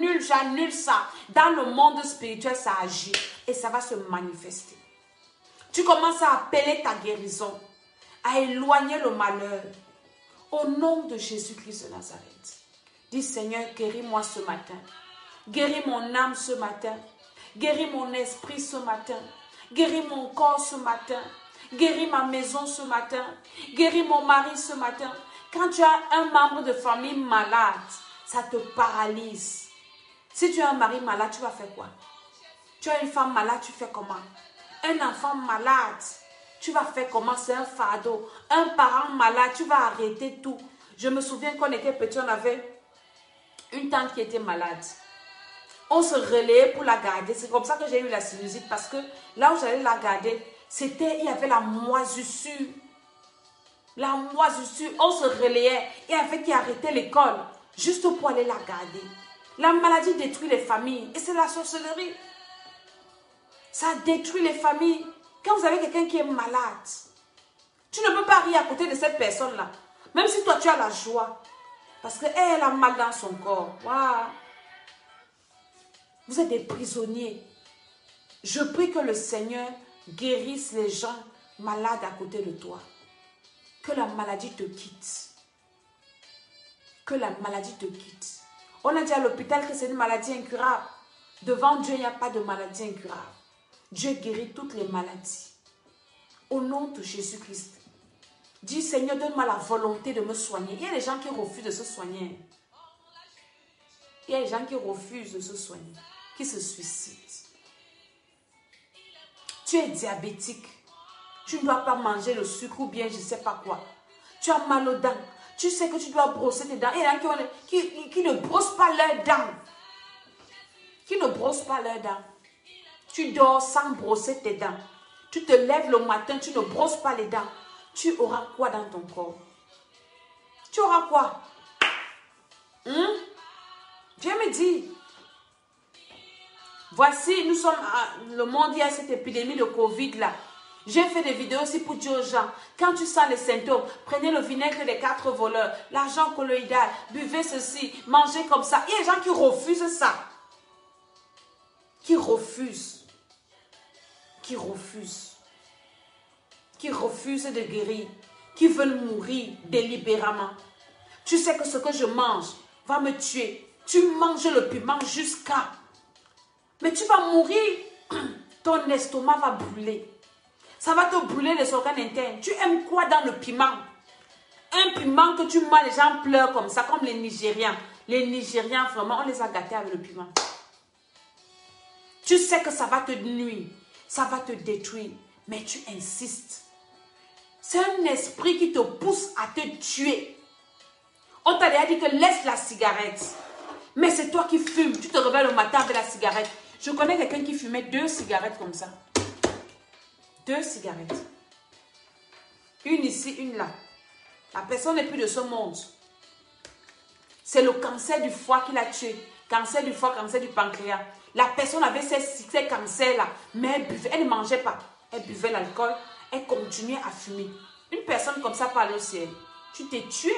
Dans le monde spirituel, ça agit. Et ça va se manifester. Tu commences à appeler ta guérison. À éloigner le malheur. Au nom de Jésus-Christ de Nazareth. Dis, Seigneur, guéris-moi ce matin. Guéris mon âme ce matin. Guéris mon esprit ce matin. Guéris mon corps ce matin. Guéris ma maison ce matin. Guéris mon mari ce matin. Quand tu as un membre de famille malade, ça te paralyse. Si tu as un mari malade, tu vas faire quoi? Tu as une femme malade, tu fais comment? Un enfant malade, tu vas faire comment? C'est un fardeau. Un parent malade, tu vas arrêter tout. Je me souviens qu'on était petit, on avait une tante qui était malade. On se relayait pour la garder. C'est comme ça que j'ai eu la sinusite. Parce que là où j'allais la garder, il y avait la moisissure. La moisissure. On se relayait. Il y avait qui arrêtait l'école. Juste pour aller la garder. La maladie détruit les familles. Et c'est la sorcellerie. Ça détruit les familles. Quand vous avez quelqu'un qui est malade, tu ne peux pas rire à côté de cette personne-là. Même si toi tu as la joie. Parce qu'elle a mal dans son corps. Waouh. Vous êtes des prisonniers. Je prie que le Seigneur guérisse les gens malades à côté de toi. Que la maladie te quitte. Que la maladie te quitte. On a dit à l'hôpital que c'est une maladie incurable. Devant Dieu, il n'y a pas de maladie incurable. Dieu guérit toutes les maladies. Au nom de Jésus-Christ. Dis, Seigneur, donne-moi la volonté de me soigner. Il y a des gens qui refusent de se soigner. Il y a des gens qui refusent de se soigner. Qui se suicident. Tu es diabétique. Tu ne dois pas manger le sucre ou bien je ne sais pas quoi. Tu as mal aux dents. Tu sais que tu dois brosser tes dents. Il y a des gens qui ne brossent pas leurs dents. Qui ne brossent pas leurs dents. Tu dors sans brosser tes dents. Tu te lèves le matin, tu ne brosses pas les dents. Tu auras quoi dans ton corps? Tu auras quoi? Dieu me dit. Voici, nous sommes, le monde, il y a cette épidémie de Covid là. J'ai fait des vidéos aussi pour dire aux gens, quand tu sens les symptômes, prenez le vinaigre des 4 voleurs, l'argent colloïdal, buvez ceci, mangez comme ça. Il y a des gens qui refusent ça. Qui refusent. Qui refusent. Qui refusent de guérir. Qui veulent mourir délibérément. Tu sais que ce que je mange va me tuer. Tu manges le piment jusqu'à... Mais tu vas mourir. Ton estomac va brûler. Ça va te brûler les organes internes. Tu aimes quoi dans le piment? Un piment que tu manges, les gens pleurent comme ça, comme les Nigérians. Les Nigérians, vraiment, on les a gâtés avec le piment. Tu sais que ça va te nuire, ça va te détruire, mais tu insistes. C'est un esprit qui te pousse à te tuer. On t'a déjà dit que laisse la cigarette. Mais c'est toi qui fumes. Tu te réveilles le matin avec la cigarette. Je connais quelqu'un qui fumait 2 cigarettes comme ça. 2 cigarettes. Une ici, une là. La personne n'est plus de ce monde. C'est le cancer du foie qui l'a tué. Cancer du foie, cancer du pancréas. La personne avait ces cancers-là, mais elle buvait, elle ne mangeait pas. Elle buvait l'alcool, elle continuait à fumer. Une personne comme ça parle au ciel. Tu t'es tué.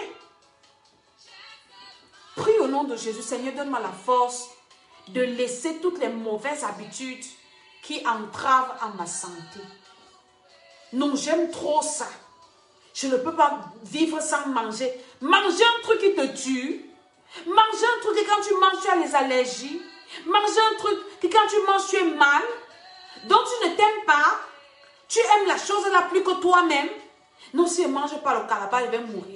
Prie au nom de Jésus. Seigneur, donne-moi la force de laisser toutes les mauvaises habitudes qui entravent à ma santé. Non, j'aime trop ça. Je ne peux pas vivre sans manger. Manger un truc qui te tue. Manger un truc que quand tu manges, tu as les allergies. Manger un truc que quand tu manges, tu es mal. Donc tu ne t'aimes pas. Tu aimes la chose la plus que toi-même. Non, si je ne mange pas le calabat, je vais mourir.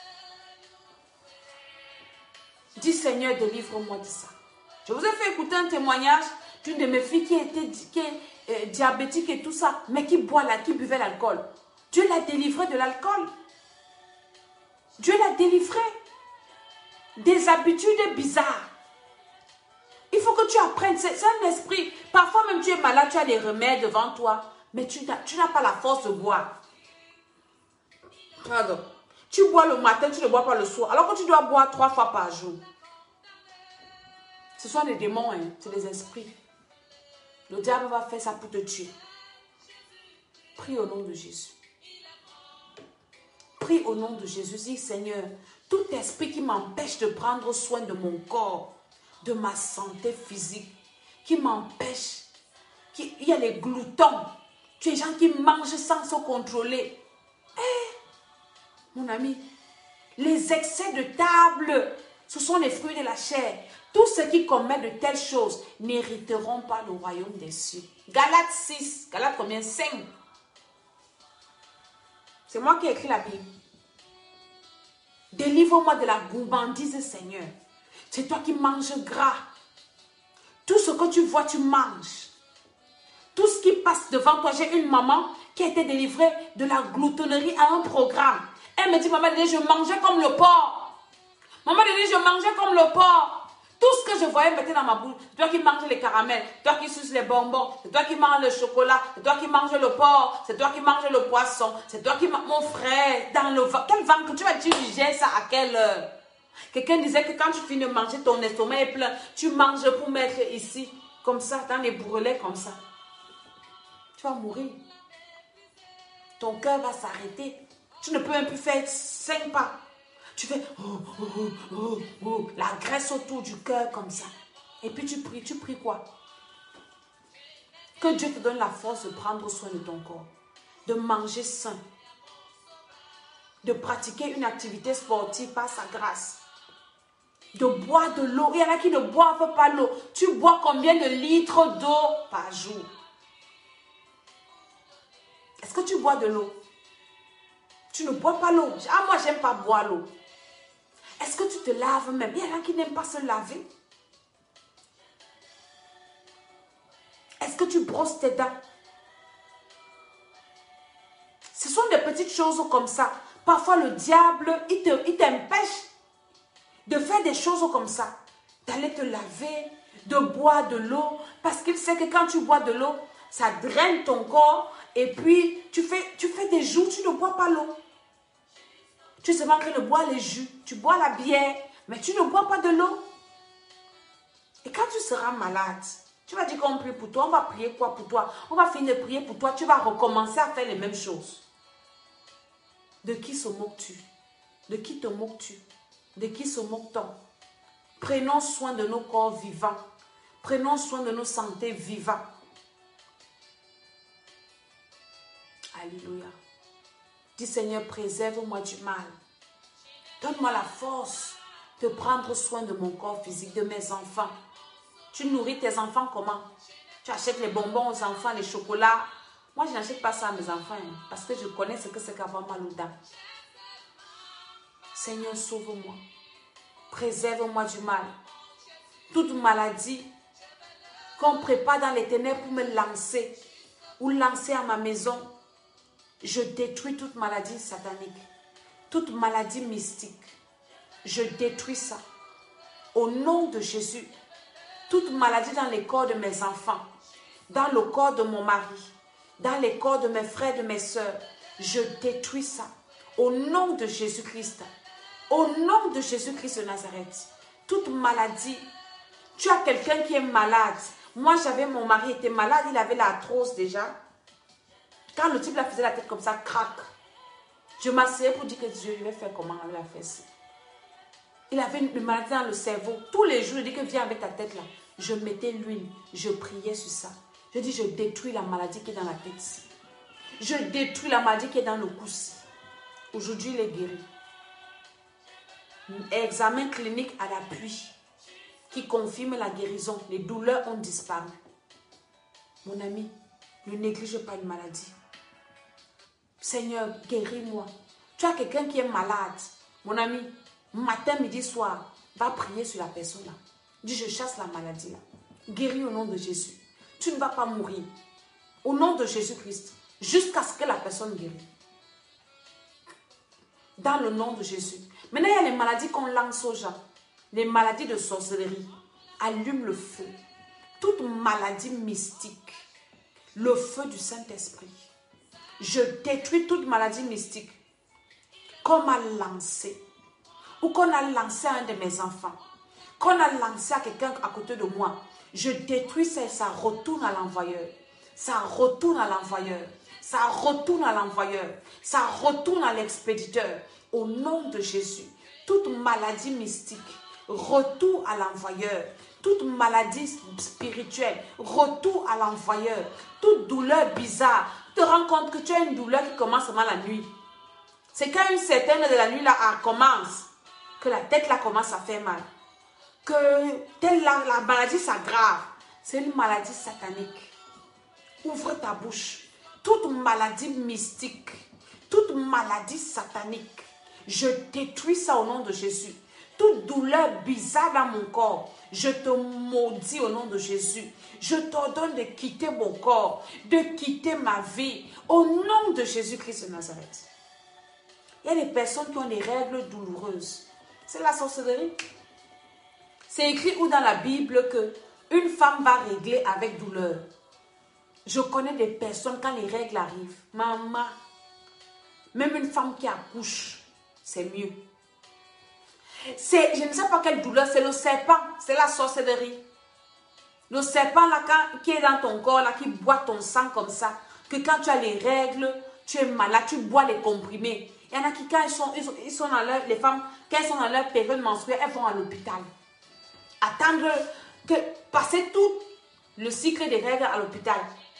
Dis Seigneur, délivre-moi de ça. Je vous ai fait écouter un témoignage d'une de mes filles qui était diabétique et tout ça, mais qui buvait l'alcool. Dieu l'a délivrée de l'alcool. Dieu l'a délivrée des habitudes bizarres. Il faut que tu apprennes. C'est un esprit. Parfois même tu es malade, tu as des remèdes devant toi, mais tu n'as pas la force de boire. Pardon. Tu bois le matin, tu ne bois pas le soir, alors que tu dois boire 3 fois par jour. Ce sont des démons, hein, c'est des esprits. Le diable va faire ça pour te tuer. Prie au nom de Jésus. Prie au nom de Jésus. Dis Seigneur, tout esprit qui m'empêche de prendre soin de mon corps, de ma santé physique, qui m'empêche, il y a les gloutons, tu es des gens qui mangent sans se contrôler. Mon ami, les excès de table, ce sont les fruits de la chair. Tous ceux qui commettent de telles choses n'hériteront pas le royaume des cieux. Galates 6, Galates combien? 5. C'est moi qui ai écrit la Bible. Délivre-moi de la gourmandise, Seigneur. C'est toi qui manges gras. Tout ce que tu vois, tu manges. Tout ce qui passe devant toi. J'ai une maman qui a été délivrée de la gloutonnerie à un programme. Elle me dit, maman, je mangeais comme le porc. Maman, je mangeais comme le porc. Tout ce que je voyais mettre dans ma bouche. C'est toi qui manges les caramels. C'est toi qui suces les bonbons. C'est toi qui manges le chocolat. C'est toi qui manges le porc. C'est toi qui manges le poisson. C'est toi qui manges... Mon frère, dans le ventre. Quel ventre? Tu digères ça à quelle heure? Quelqu'un disait que quand tu finis de manger, ton estomac est plein. Tu manges pour mettre ici. Comme ça, dans les bourrelets comme ça. Tu vas mourir. Ton cœur va s'arrêter. Tu ne peux même plus faire 5 pas. Tu fais la graisse autour du cœur comme ça. Et puis tu pries quoi? Que Dieu te donne la force de prendre soin de ton corps. De manger sain. De pratiquer une activité sportive par sa grâce. De boire de l'eau. Il y en a qui ne boivent pas l'eau. Tu bois combien de litres d'eau par jour? Est-ce que tu bois de l'eau? Tu ne bois pas l'eau. Ah, moi, j'aime pas boire l'eau. Est-ce que tu te laves même? Il y en a qui n'aiment pas se laver. Est-ce que tu brosses tes dents? Ce sont des petites choses comme ça. Parfois, le diable, il t'empêche de faire des choses comme ça. D'aller te laver, de boire de l'eau. Parce qu'il sait que quand tu bois de l'eau, ça draine ton corps. Et puis, tu fais des jours, tu ne bois pas l'eau. Tu sais en train de boire les jus. Tu bois la bière, mais tu ne bois pas de l'eau. Et quand tu seras malade, tu vas dire qu'on prie pour toi. On va prier quoi pour toi? On va finir de prier pour toi. Tu vas recommencer à faire les mêmes choses. De qui se moques-tu? De qui te moques-tu? De qui se moque-t-on? Prenons soin de nos corps vivants. Prenons soin de nos santé vivantes. Alléluia. Dis Seigneur, préserve-moi du mal. Donne-moi la force de prendre soin de mon corps physique, de mes enfants. Tu nourris tes enfants comment? Tu achètes les bonbons aux enfants, les chocolats. Moi, je n'achète pas ça à mes enfants, hein, parce que je connais ce que c'est qu'avoir mal aux dents. Seigneur, sauve-moi. Préserve-moi du mal. Toute maladie qu'on prépare dans les ténèbres pour me lancer ou lancer à ma maison, je détruis toute maladie satanique, toute maladie mystique. Je détruis ça. Au nom de Jésus, toute maladie dans les corps de mes enfants, dans le corps de mon mari, dans les corps de mes frères, de mes soeurs, je détruis ça. Au nom de Jésus-Christ. Au nom de Jésus-Christ de Nazareth. Toute maladie. Tu as quelqu'un qui est malade. Moi, j'avais mon mari était malade. Il avait l'arthrose déjà. Quand le type la faisait la tête comme ça, crac. Je m'asseyais pour dire que Dieu, je vais faire comment avec la fesse. Il avait une maladie dans le cerveau. Tous les jours, je dis que viens avec ta tête là. Je mettais l'huile. Je priais sur ça. Je dis, je détruis la maladie qui est dans la tête. Je détruis la maladie qui est dans le cou. Aujourd'hui, il est guéri. Examen clinique à l'appui qui confirme la guérison. Les douleurs ont disparu. Mon ami, ne néglige pas une maladie. Seigneur, guéris-moi. Tu as quelqu'un qui est malade. Mon ami, matin, midi, soir, va prier sur la personne là. Dis, je chasse la maladie là. Guéris au nom de Jésus. Tu ne vas pas mourir. Au nom de Jésus-Christ. Jusqu'à ce que la personne guérisse. Dans le nom de Jésus. Maintenant, il y a les maladies qu'on lance aux gens. Les maladies de sorcellerie. Allume le feu. Toute maladie mystique. Le feu du Saint-Esprit. Je détruis toute maladie mystique. Qu'on m'a lancé. Ou qu'on a lancé à un de mes enfants. Qu'on a lancé à quelqu'un à côté de moi. Je détruis ça et ça retourne à l'envoyeur. Ça retourne à l'envoyeur. Ça retourne à l'envoyeur. Ça retourne à l'expéditeur. Au nom de Jésus. Toute maladie mystique. Retour à l'envoyeur. Toute maladie spirituelle. Retour à l'envoyeur. Toute douleur bizarre. Tu te rends compte que tu as une douleur qui commence seulement la nuit. C'est quand une certaine de la nuit là commence. Que la tête là commence à faire mal. Que la maladie s'aggrave. C'est une maladie satanique. Ouvre ta bouche. Toute maladie mystique, toute maladie satanique, je détruis ça au nom de Jésus. Toute douleur bizarre dans mon corps, je te maudis au nom de Jésus. Je t'ordonne de quitter mon corps, de quitter ma vie, au nom de Jésus-Christ de Nazareth. Il y a des personnes qui ont des règles douloureuses. C'est la sorcellerie. C'est écrit où dans la Bible que une femme va régler avec douleur. Je connais des personnes, quand les règles arrivent, maman, même une femme qui accouche, c'est mieux. Je ne sais pas quelle douleur, c'est le serpent, c'est la sorcellerie. Le serpent là, qui est dans ton corps, là, qui boit ton sang comme ça, que quand tu as les règles, tu es malade, tu bois les comprimés. Il y en a qui, quand ils sont dans leur, les femmes, quand elles sont dans leur période menstruelle, elles vont à l'hôpital. Attendre que, passer tout le cycle des règles à l'hôpital.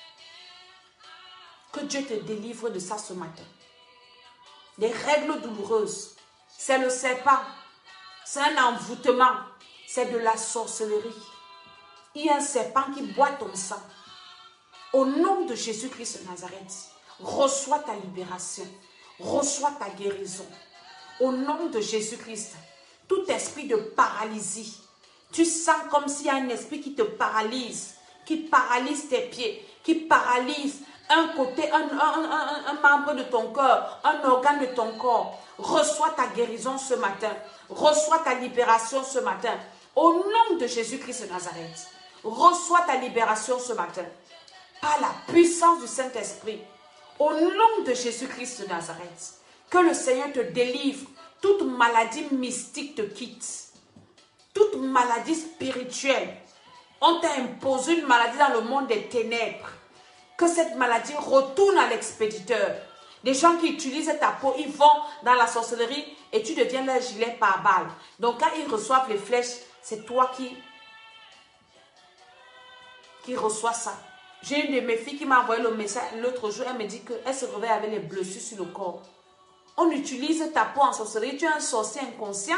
Que Dieu te délivre de ça ce matin. Des règles douloureuses. C'est le serpent. C'est un envoûtement. C'est de la sorcellerie. Il y a un serpent qui boit ton sang. Au nom de Jésus-Christ de Nazareth, reçois ta libération. Reçois ta guérison. Au nom de Jésus-Christ, tout esprit de paralysie. Tu sens comme s'il y a un esprit qui te paralyse. Qui paralyse tes pieds. Qui paralyse un côté, un membre de ton corps, un organe de ton corps. Reçois ta guérison ce matin. Reçois ta libération ce matin. Au nom de Jésus-Christ de Nazareth. Reçois ta libération ce matin. Par la puissance du Saint-Esprit. Au nom de Jésus-Christ de Nazareth. Que le Seigneur te délivre. Toute maladie mystique te quitte. Toute maladie spirituelle. On t'a imposé une maladie dans le monde des ténèbres. Que cette maladie retourne à l'expéditeur. Des gens qui utilisent ta peau, ils vont dans la sorcellerie et tu deviens leur gilet par balle. Donc quand ils reçoivent les flèches, c'est toi qui reçois ça. J'ai une de mes filles qui m'a envoyé le message l'autre jour. Elle me dit qu'elle se réveille avec les blessures sur le corps. On utilise ta peau en sorcellerie. Tu es un sorcier inconscient.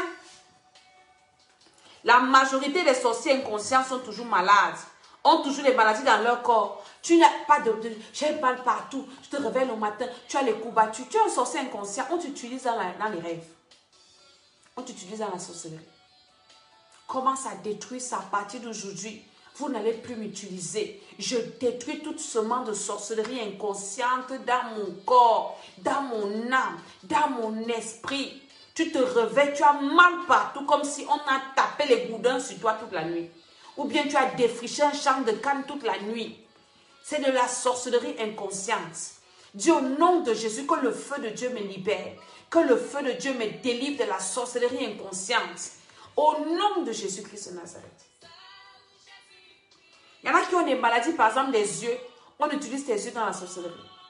La majorité des sorciers inconscients sont toujours malades. Ont toujours des maladies dans leur corps. Tu n'as pas j'ai mal partout. Tu te réveilles le matin, tu as les coups battus. Tu es un sorcier inconscient. On t'utilise dans les rêves. On t'utilise dans la sorcellerie. Commence à détruire ça à partir d'aujourd'hui. Vous n'allez plus m'utiliser. Je détruis toute semence de sorcellerie inconsciente dans mon corps, dans mon âme, dans mon esprit. Tu te réveilles, tu as mal partout comme si on a tapé les boudins sur toi toute la nuit. Ou bien tu as défriché un champ de canne toute la nuit. C'est de la sorcellerie inconsciente. Dis au nom de Jésus que le feu de Dieu me libère. Que le feu de Dieu me délivre de la sorcellerie inconsciente. Au nom de Jésus-Christ de Nazareth. Il y en a qui ont des maladies, par exemple des yeux. On utilise tes yeux dans la sorcellerie.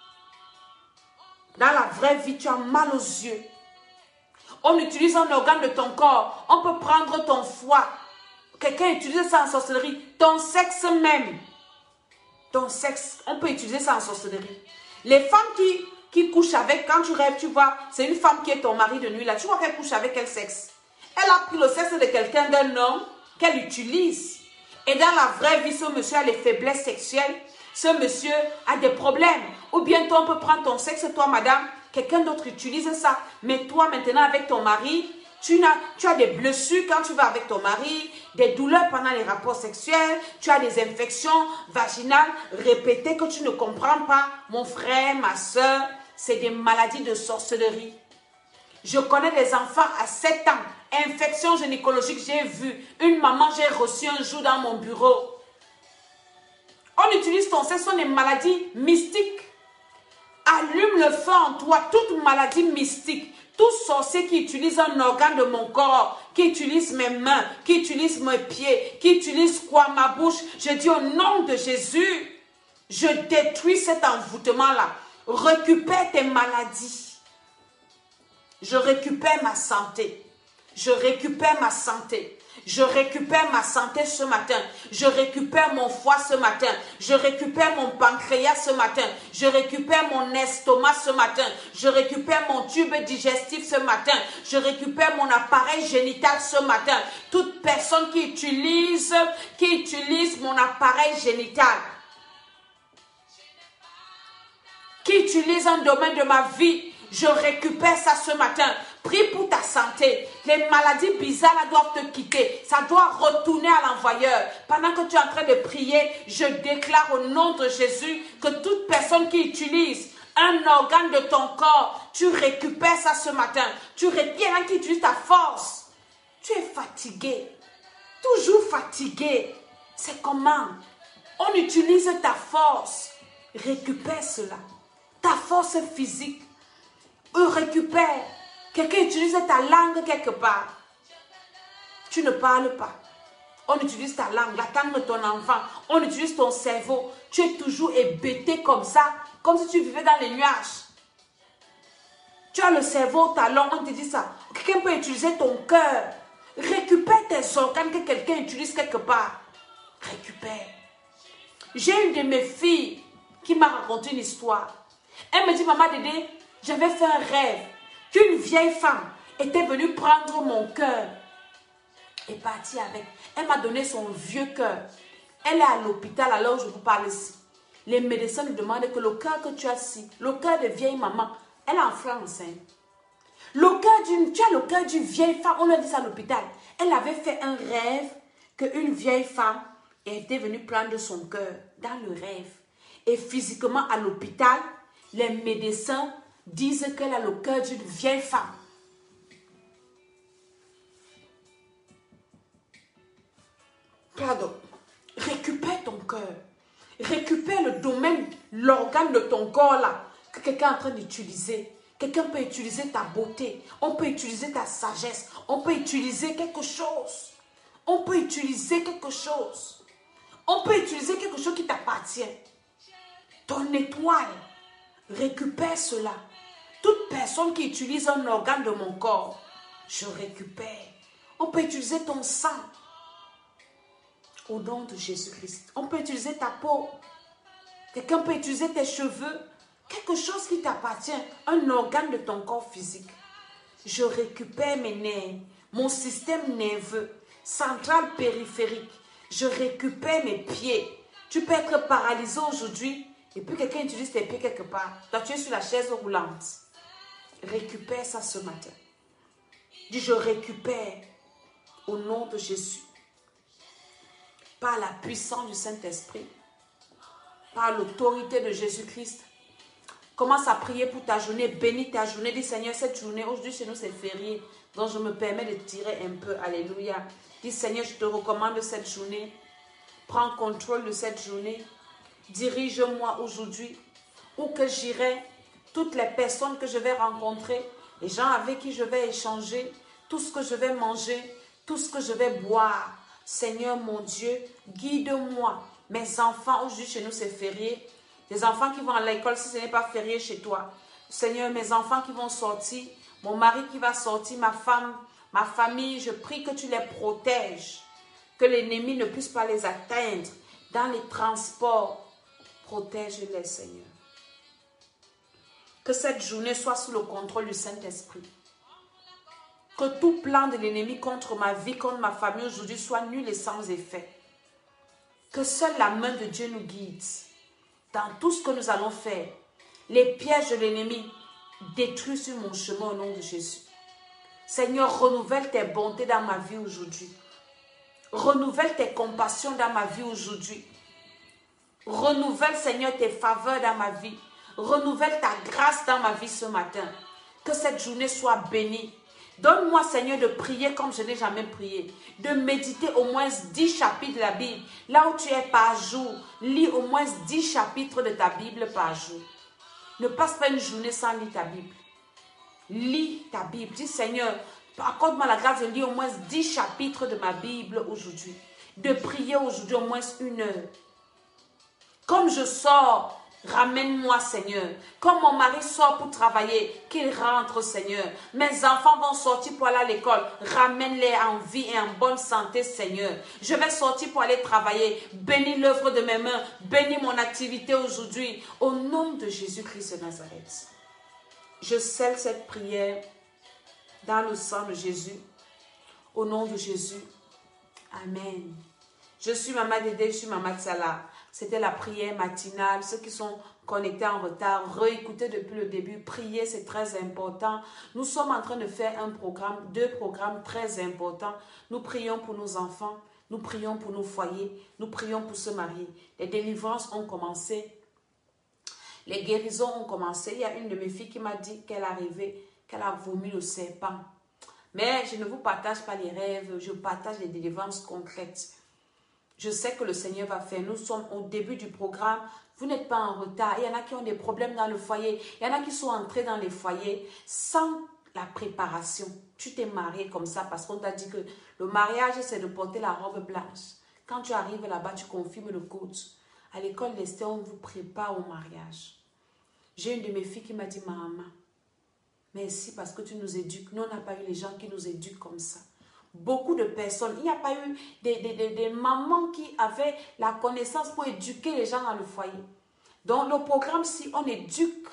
Dans la vraie vie, tu as mal aux yeux. On utilise un organe de ton corps. On peut prendre ton foie. Quelqu'un utilise ça en sorcellerie. Ton sexe même. Ton sexe, on peut utiliser ça en sorcellerie. Les femmes qui couchent avec, quand tu rêves, tu vois, c'est une femme qui est ton mari de nuit là. Tu vois qu'elle couche avec quel sexe? Elle a pris le sexe de quelqu'un, d'un homme, qu'elle utilise. Et dans la vraie vie, ce monsieur a les faiblesses sexuelles. Ce monsieur a des problèmes. Ou bien toi, on peut prendre ton sexe, toi, madame, quelqu'un d'autre utilise ça. Mais toi, maintenant, avec ton mari, tu as des blessures quand tu vas avec ton mari, des douleurs pendant les rapports sexuels, tu as des infections vaginales répétées que tu ne comprends pas. Mon frère, ma soeur, c'est des maladies de sorcellerie. Je connais des enfants à 7 ans. Infection gynécologique, j'ai vu. Une maman, j'ai reçu un jour dans mon bureau. On utilise ton sexe, ce sont des maladies mystiques. Allume le feu en toi, toute maladie mystique. Tout sorcier qui utilise un organe de mon corps, qui utilise mes mains, qui utilise mes pieds, qui utilise quoi, ma bouche. Je dis au nom de Jésus, je détruis cet envoûtement-là. Récupère tes maladies. Je récupère ma santé. Je récupère ma santé. Je récupère ma santé ce matin. Je récupère mon foie ce matin. Je récupère mon pancréas ce matin. Je récupère mon estomac ce matin. Je récupère mon tube digestif ce matin. Je récupère mon appareil génital ce matin. Toute personne qui utilise mon appareil génital, qui utilise un domaine de ma vie, je récupère ça ce matin. Prie pour ta santé. Les maladies bizarres là, doivent te quitter. Ça doit retourner à l'envoyeur. Pendant que tu es en train de prier, je déclare au nom de Jésus que toute personne qui utilise un organe de ton corps, tu récupères ça ce matin. Il y en a qui utilisent ta force. Tu es fatigué. Toujours fatigué. C'est comment? On utilise ta force. Récupère cela. Ta force physique. Récupère. Quelqu'un utilise ta langue quelque part. Tu ne parles pas. On utilise ta langue, la langue de ton enfant. On utilise ton cerveau. Tu es toujours hébété comme ça, comme si tu vivais dans les nuages. Tu as le cerveau au talon, on te dit ça. Quelqu'un peut utiliser ton cœur. Récupère tes organes que quelqu'un utilise quelque part. Récupère. J'ai une de mes filles qui m'a raconté une histoire. Elle me dit, maman Dédé, j'avais fait un rêve qu'une vieille femme était venue prendre mon cœur et partir avec. Elle m'a donné son vieux cœur. Elle est à l'hôpital alors je vous parle ici. Les médecins lui demandent que le cœur que tu as ici, le cœur de vieille maman, elle est en flanc enceinte. Tu as le cœur d'une vieille femme, on a dit ça à l'hôpital. Elle avait fait un rêve qu'une vieille femme était venue prendre son cœur dans le rêve. Et physiquement à l'hôpital, les médecins disent qu'elle a le cœur d'une vieille femme. Pardon. Récupère ton cœur. Récupère le domaine, l'organe de ton corps là, que quelqu'un est en train d'utiliser. Quelqu'un peut utiliser ta beauté. On peut utiliser ta sagesse. On peut utiliser quelque chose. On peut utiliser quelque chose. On peut utiliser quelque chose qui t'appartient. Ton étoile. Récupère cela. Toute personne qui utilise un organe de mon corps, je récupère. On peut utiliser ton sang. Au nom de Jésus-Christ. On peut utiliser ta peau. Quelqu'un peut utiliser tes cheveux. Quelque chose qui t'appartient. Un organe de ton corps physique. Je récupère mes nerfs. Mon système nerveux. Central périphérique. Je récupère mes pieds. Tu peux être paralysé aujourd'hui et puis quelqu'un utilise tes pieds quelque part. Toi, tu es sur la chaise roulante. Récupère ça ce matin. Dis, je récupère au nom de Jésus. Par la puissance du Saint-Esprit. Par l'autorité de Jésus-Christ. Commence à prier pour ta journée. Bénis ta journée. Dis, Seigneur, cette journée, aujourd'hui chez nous c'est férié. Donc je me permets de tirer un peu. Alléluia. Dis, Seigneur, je te recommande cette journée. Prends contrôle de cette journée. Dirige-moi aujourd'hui. Où que j'irai, toutes les personnes que je vais rencontrer, les gens avec qui je vais échanger, tout ce que je vais manger, tout ce que je vais boire. Seigneur mon Dieu, guide-moi. Mes enfants, aujourd'hui chez nous c'est férié. Les enfants qui vont à l'école si ce n'est pas férié chez toi. Seigneur, mes enfants qui vont sortir, mon mari qui va sortir, ma femme, ma famille, je prie que tu les protèges. Que l'ennemi ne puisse pas les atteindre. Dans les transports, protège-les, Seigneur. Que cette journée soit sous le contrôle du Saint-Esprit. Que tout plan de l'ennemi contre ma vie, contre ma famille aujourd'hui soit nul et sans effet. Que seule la main de Dieu nous guide dans tout ce que nous allons faire. Les pièges de l'ennemi détruits sur mon chemin au nom de Jésus. Seigneur, renouvelle tes bontés dans ma vie aujourd'hui. Renouvelle tes compassions dans ma vie aujourd'hui. Renouvelle, Seigneur, tes faveurs dans ma vie. Renouvelle ta grâce dans ma vie ce matin. Que cette journée soit bénie. Donne-moi, Seigneur, de prier comme je n'ai jamais prié. De méditer au moins 10 chapitres de la Bible. Là où tu es par jour, lis au moins 10 chapitres de ta Bible par jour. Ne passe pas une journée sans lire ta Bible. Lis ta Bible. Dis, Seigneur, accorde-moi la grâce de lire au moins 10 chapitres de ma Bible aujourd'hui. De prier aujourd'hui au moins 1 heure. Comme je sors, ramène-moi, Seigneur. Comme mon mari sort pour travailler, qu'il rentre, Seigneur. Mes enfants vont sortir pour aller à l'école. Ramène-les en vie et en bonne santé, Seigneur. Je vais sortir pour aller travailler. Bénis l'œuvre de mes mains. Bénis mon activité aujourd'hui. Au nom de Jésus-Christ de Nazareth. Je scelle cette prière dans le sang de Jésus. Au nom de Jésus. Amen. Je suis Maman Dédé, je suis Maman Tsala. C'était la prière matinale. Ceux qui sont connectés en retard, réécoutez depuis le début. Prier, c'est très important. Nous sommes en train de faire un programme, 2 programmes très importants. Nous prions pour nos enfants. Nous prions pour nos foyers. Nous prions pour se marier. Les délivrances ont commencé. Les guérisons ont commencé. Il y a une de mes filles qui m'a dit qu'elle arrivait, qu'elle a vomi le serpent. Mais je ne vous partage pas les rêves. Je partage les délivrances concrètes. Je sais que le Seigneur va faire. Nous sommes au début du programme. Vous n'êtes pas en retard. Il y en a qui ont des problèmes dans le foyer. Il y en a qui sont entrés dans les foyers sans la préparation. Tu t'es marié comme ça parce qu'on t'a dit que le mariage, c'est de porter la robe blanche. Quand tu arrives là-bas, tu confirmes le code. À l'école d'Esther, on vous prépare au mariage. J'ai une de mes filles qui m'a dit, maman, merci parce que tu nous éduques. Nous, on n'a pas eu les gens qui nous éduquent comme ça. Beaucoup de personnes, il n'y a pas eu des mamans qui avaient la connaissance pour éduquer les gens dans le foyer. Dans le programme, si on éduque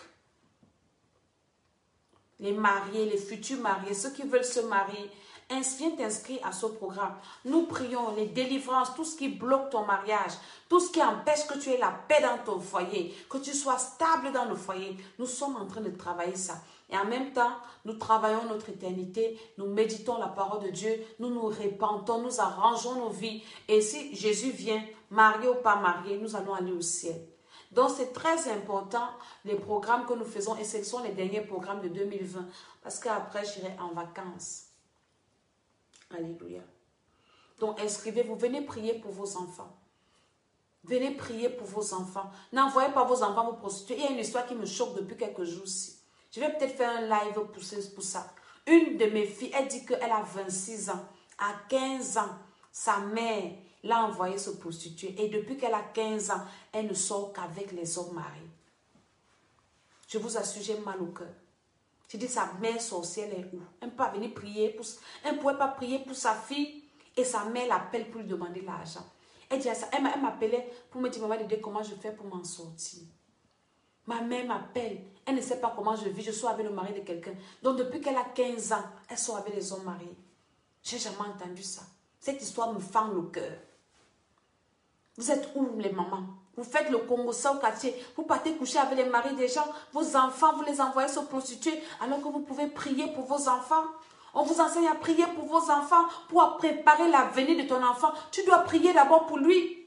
les mariés, les futurs mariés, ceux qui veulent se marier, viens t'inscrire à ce programme. Nous prions les délivrances, tout ce qui bloque ton mariage, tout ce qui empêche que tu aies la paix dans ton foyer, que tu sois stable dans le foyer. Nous sommes en train de travailler ça. Et en même temps, nous travaillons notre éternité, nous méditons la parole de Dieu, nous nous répandons, nous arrangeons nos vies. Et si Jésus vient, marié ou pas marié, nous allons aller au ciel. Donc c'est très important les programmes que nous faisons et ce sont les derniers programmes de 2020 parce qu'après j'irai en vacances. Alléluia. Donc inscrivez-vous, venez prier pour vos enfants. Venez prier pour vos enfants. N'envoyez pas vos enfants vous prostituer. Il y a une histoire qui me choque depuis quelques jours-ci. Je vais peut-être faire un live pour ça. Une de mes filles, elle dit qu'elle a 26 ans. À 15 ans, sa mère l'a envoyée se prostituer. Et depuis qu'elle a 15 ans, elle ne sort qu'avec les hommes mariés. Je vous assure, j'ai mal au cœur. Je dis, sa mère sorcière est où? Elle ne peut pas venir prier. Elle ne pouvait pas prier pour sa fille. Et sa mère l'appelle pour lui demander l'argent. Elle dit à ça. Elle m'appelait pour me dire, maman, comment je fais pour m'en sortir. Ma mère m'appelle. Elle ne sait pas comment je vis. Je suis avec le mari de quelqu'un. Donc, depuis qu'elle a 15 ans, elle sort avec les hommes mariés. Je n'ai jamais entendu ça. Cette histoire me fend le cœur. Vous êtes où les mamans? Vous faites le Congo ça au quartier. Vous partez coucher avec les maris des gens. Vos enfants, vous les envoyez se prostituer alors que vous pouvez prier pour vos enfants. On vous enseigne à prier pour vos enfants, pour préparer l'avenir de ton enfant. Tu dois prier d'abord pour lui.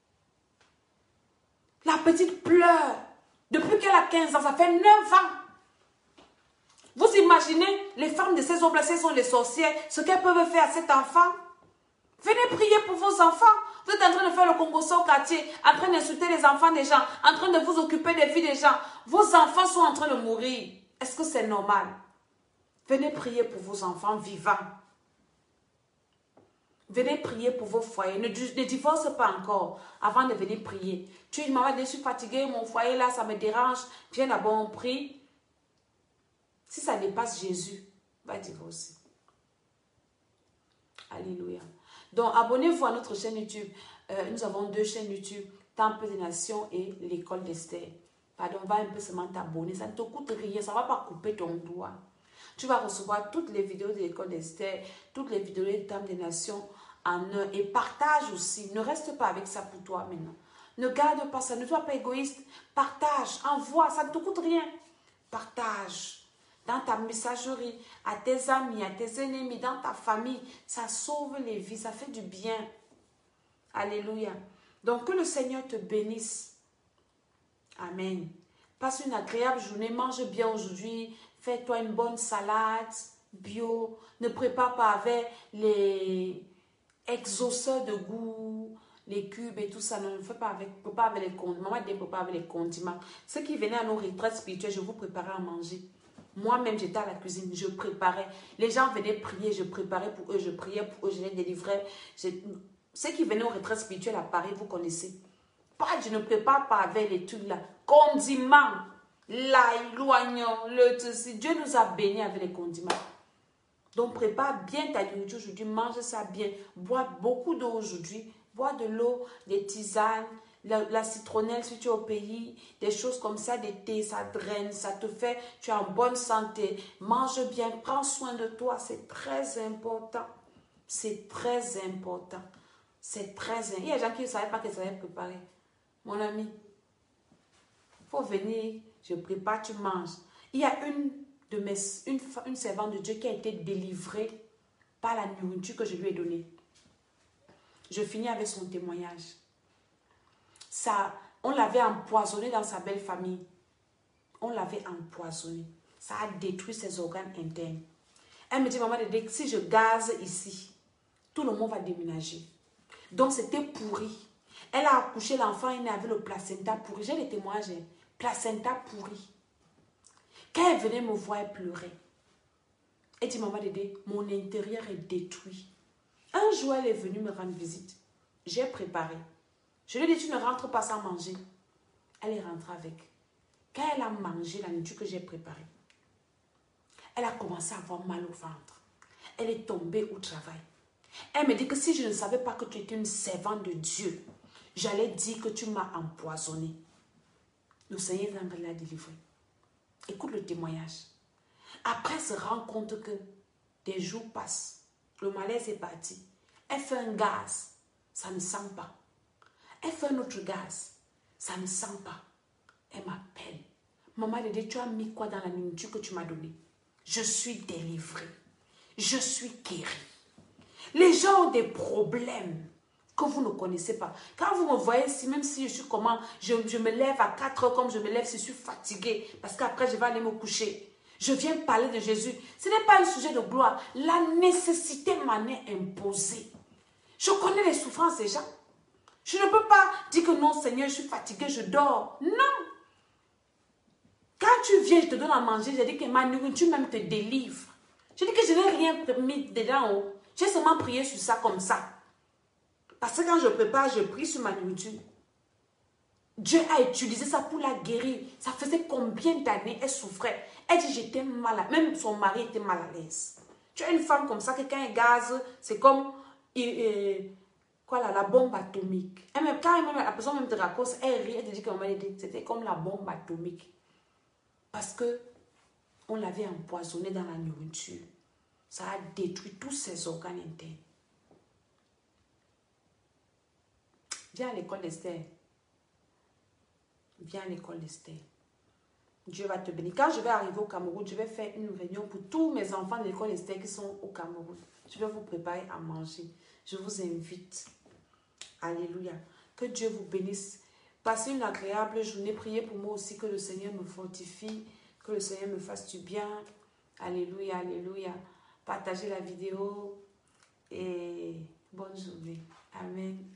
La petite pleure. Depuis qu'elle a 15 ans, ça fait 9 ans. Vous imaginez les femmes de ces hommes-là, ces sont les sorcières, ce qu'elles peuvent faire à cet enfant? Venez prier pour vos enfants. Vous êtes en train de faire le Congo au quartier, en train d'insulter les enfants des gens, en train de vous occuper des vies des gens. Vos enfants sont en train de mourir. Est-ce que c'est normal? Venez prier pour vos enfants vivants. Venez prier pour vos foyers. Ne divorce pas encore avant de venir prier. Tu dis, maman, je suis fatiguée, mon foyer là, ça me dérange. Viens d'abord, on prie. Si ça dépasse Jésus, va divorcer. Alléluia. Donc, abonnez-vous à notre chaîne YouTube. Nous avons 2 chaînes YouTube, Temple des Nations et l'École d'Esther. Pardon, va un peu seulement t'abonner. Ça ne te coûte rien, ça ne va pas couper ton doigt. Tu vas recevoir toutes les vidéos de l'École d'Esther, toutes les vidéos du Temple des Nations en un. Et partage aussi. Ne reste pas avec ça pour toi maintenant. Ne garde pas ça. Ne sois pas égoïste. Partage, envoie. Ça ne te coûte rien. Partage. Dans ta messagerie, à tes amis, à tes ennemis, dans ta famille. Ça sauve les vies. Ça fait du bien. Alléluia. Donc, que le Seigneur te bénisse. Amen. Passe une agréable journée. Mange bien aujourd'hui. Fais-toi une bonne salade bio. Ne prépare pas avec les exauceurs de goût, les cubes et tout ça. Ne fais pas avec, prépare avec les condiments. Maman dit prépare avec les condiments. Ceux qui venaient à nos retraites spirituelles, je vous préparais à manger. Moi-même, j'étais à la cuisine, je préparais. Les gens venaient prier, je préparais pour eux, je priais pour eux, je les délivrais. Ceux qui venaient aux retraites spirituelles à Paris, vous connaissez. Pas, je ne prépare pas avec les trucs là. Condiments, l'ail, l'oignon, le ceci. Dieu nous a bénis avec les condiments. Donc, prépare bien ta nourriture aujourd'hui, mange ça bien. Bois beaucoup d'eau aujourd'hui. Bois de l'eau, des tisanes, la citronnelle si tu es au pays, des choses comme ça, des thés, ça draine, ça te fait, tu es en bonne santé. Mange bien, prends soin de toi, c'est très important. C'est très important. C'est très important. Il y a des gens qui ne savaient pas qu'ils savaient préparer. Mon ami, il faut venir, je prépare, tu manges. Il y a une servante de Dieu qui a été délivrée par la nourriture que je lui ai donnée. Je finis avec son témoignage. Ça, on l'avait empoisonné dans sa belle famille. On l'avait empoisonné. Ça a détruit ses organes internes. Elle me dit, maman, si je gaze ici, tout le monde va déménager. Donc, c'était pourri. Elle a accouché l'enfant, il avait le placenta pourri. J'ai les témoignages. Placenta pourri. Quand elle venait me voir, elle pleurait. Elle dit, maman Dédé, mon intérieur est détruit. Un jour, elle est venue me rendre visite. J'ai préparé. Je lui ai dit, tu ne rentres pas sans manger. Elle est rentrée avec. Quand elle a mangé la nourriture que j'ai préparée, elle a commencé à avoir mal au ventre. Elle est tombée au travail. Elle me dit que si je ne savais pas que tu étais une servante de Dieu, j'allais dire que tu m'as empoisonné. Le Seigneur l'a délivré. Écoute le témoignage. Après, elle se rend compte que des jours passent. Le malaise est parti. Elle fait un gaz. Ça ne sent pas. Elle fait un autre gaz. Ça ne sent pas. Elle m'appelle. Maman, elle dit, tu as mis quoi dans la nourriture que tu m'as donnée? Je suis délivrée. Je suis guérie. Les gens ont des problèmes que vous ne connaissez pas. Quand vous me voyez ici, même si je suis comment, je me lève à 4 heures comme je me lève, si je suis fatiguée, parce qu'après je vais aller me coucher. Je viens parler de Jésus. Ce n'est pas un sujet de gloire. La nécessité m'en est imposée. Je connais les souffrances des gens. Je ne peux pas dire que non, Seigneur, je suis fatiguée, je dors. Non. Quand tu viens, je te donne à manger, je dis que ma nourriture même te délivre. Je dis que je n'ai rien mis dedans. J'ai seulement prié sur ça comme ça. Parce que quand je prépare, je prie sur ma nourriture. Dieu a utilisé ça pour la guérir. Ça faisait combien d'années elle souffrait. Elle dit, j'étais malade. Même son mari était mal à l'aise. Tu as une femme comme ça, que quand elle gaze, c'est comme la bombe atomique. Et même, quand la personne même te raconte, elle rit, elle te dit que c'était comme la bombe atomique. Parce que on l'avait empoisonné dans la nourriture. Ça a détruit tous ses organes internes. Viens à l'école d'Esther. Viens à l'école d'Esther. Dieu va te bénir. Quand je vais arriver au Cameroun, je vais faire une réunion pour tous mes enfants de l'école d'Esther qui sont au Cameroun. Je vais vous préparer à manger. Je vous invite. Alléluia. Que Dieu vous bénisse. Passez une agréable journée. Priez pour moi aussi que le Seigneur me fortifie. Que le Seigneur me fasse du bien. Alléluia, alléluia. Partagez la vidéo. Et bonne journée. Amen.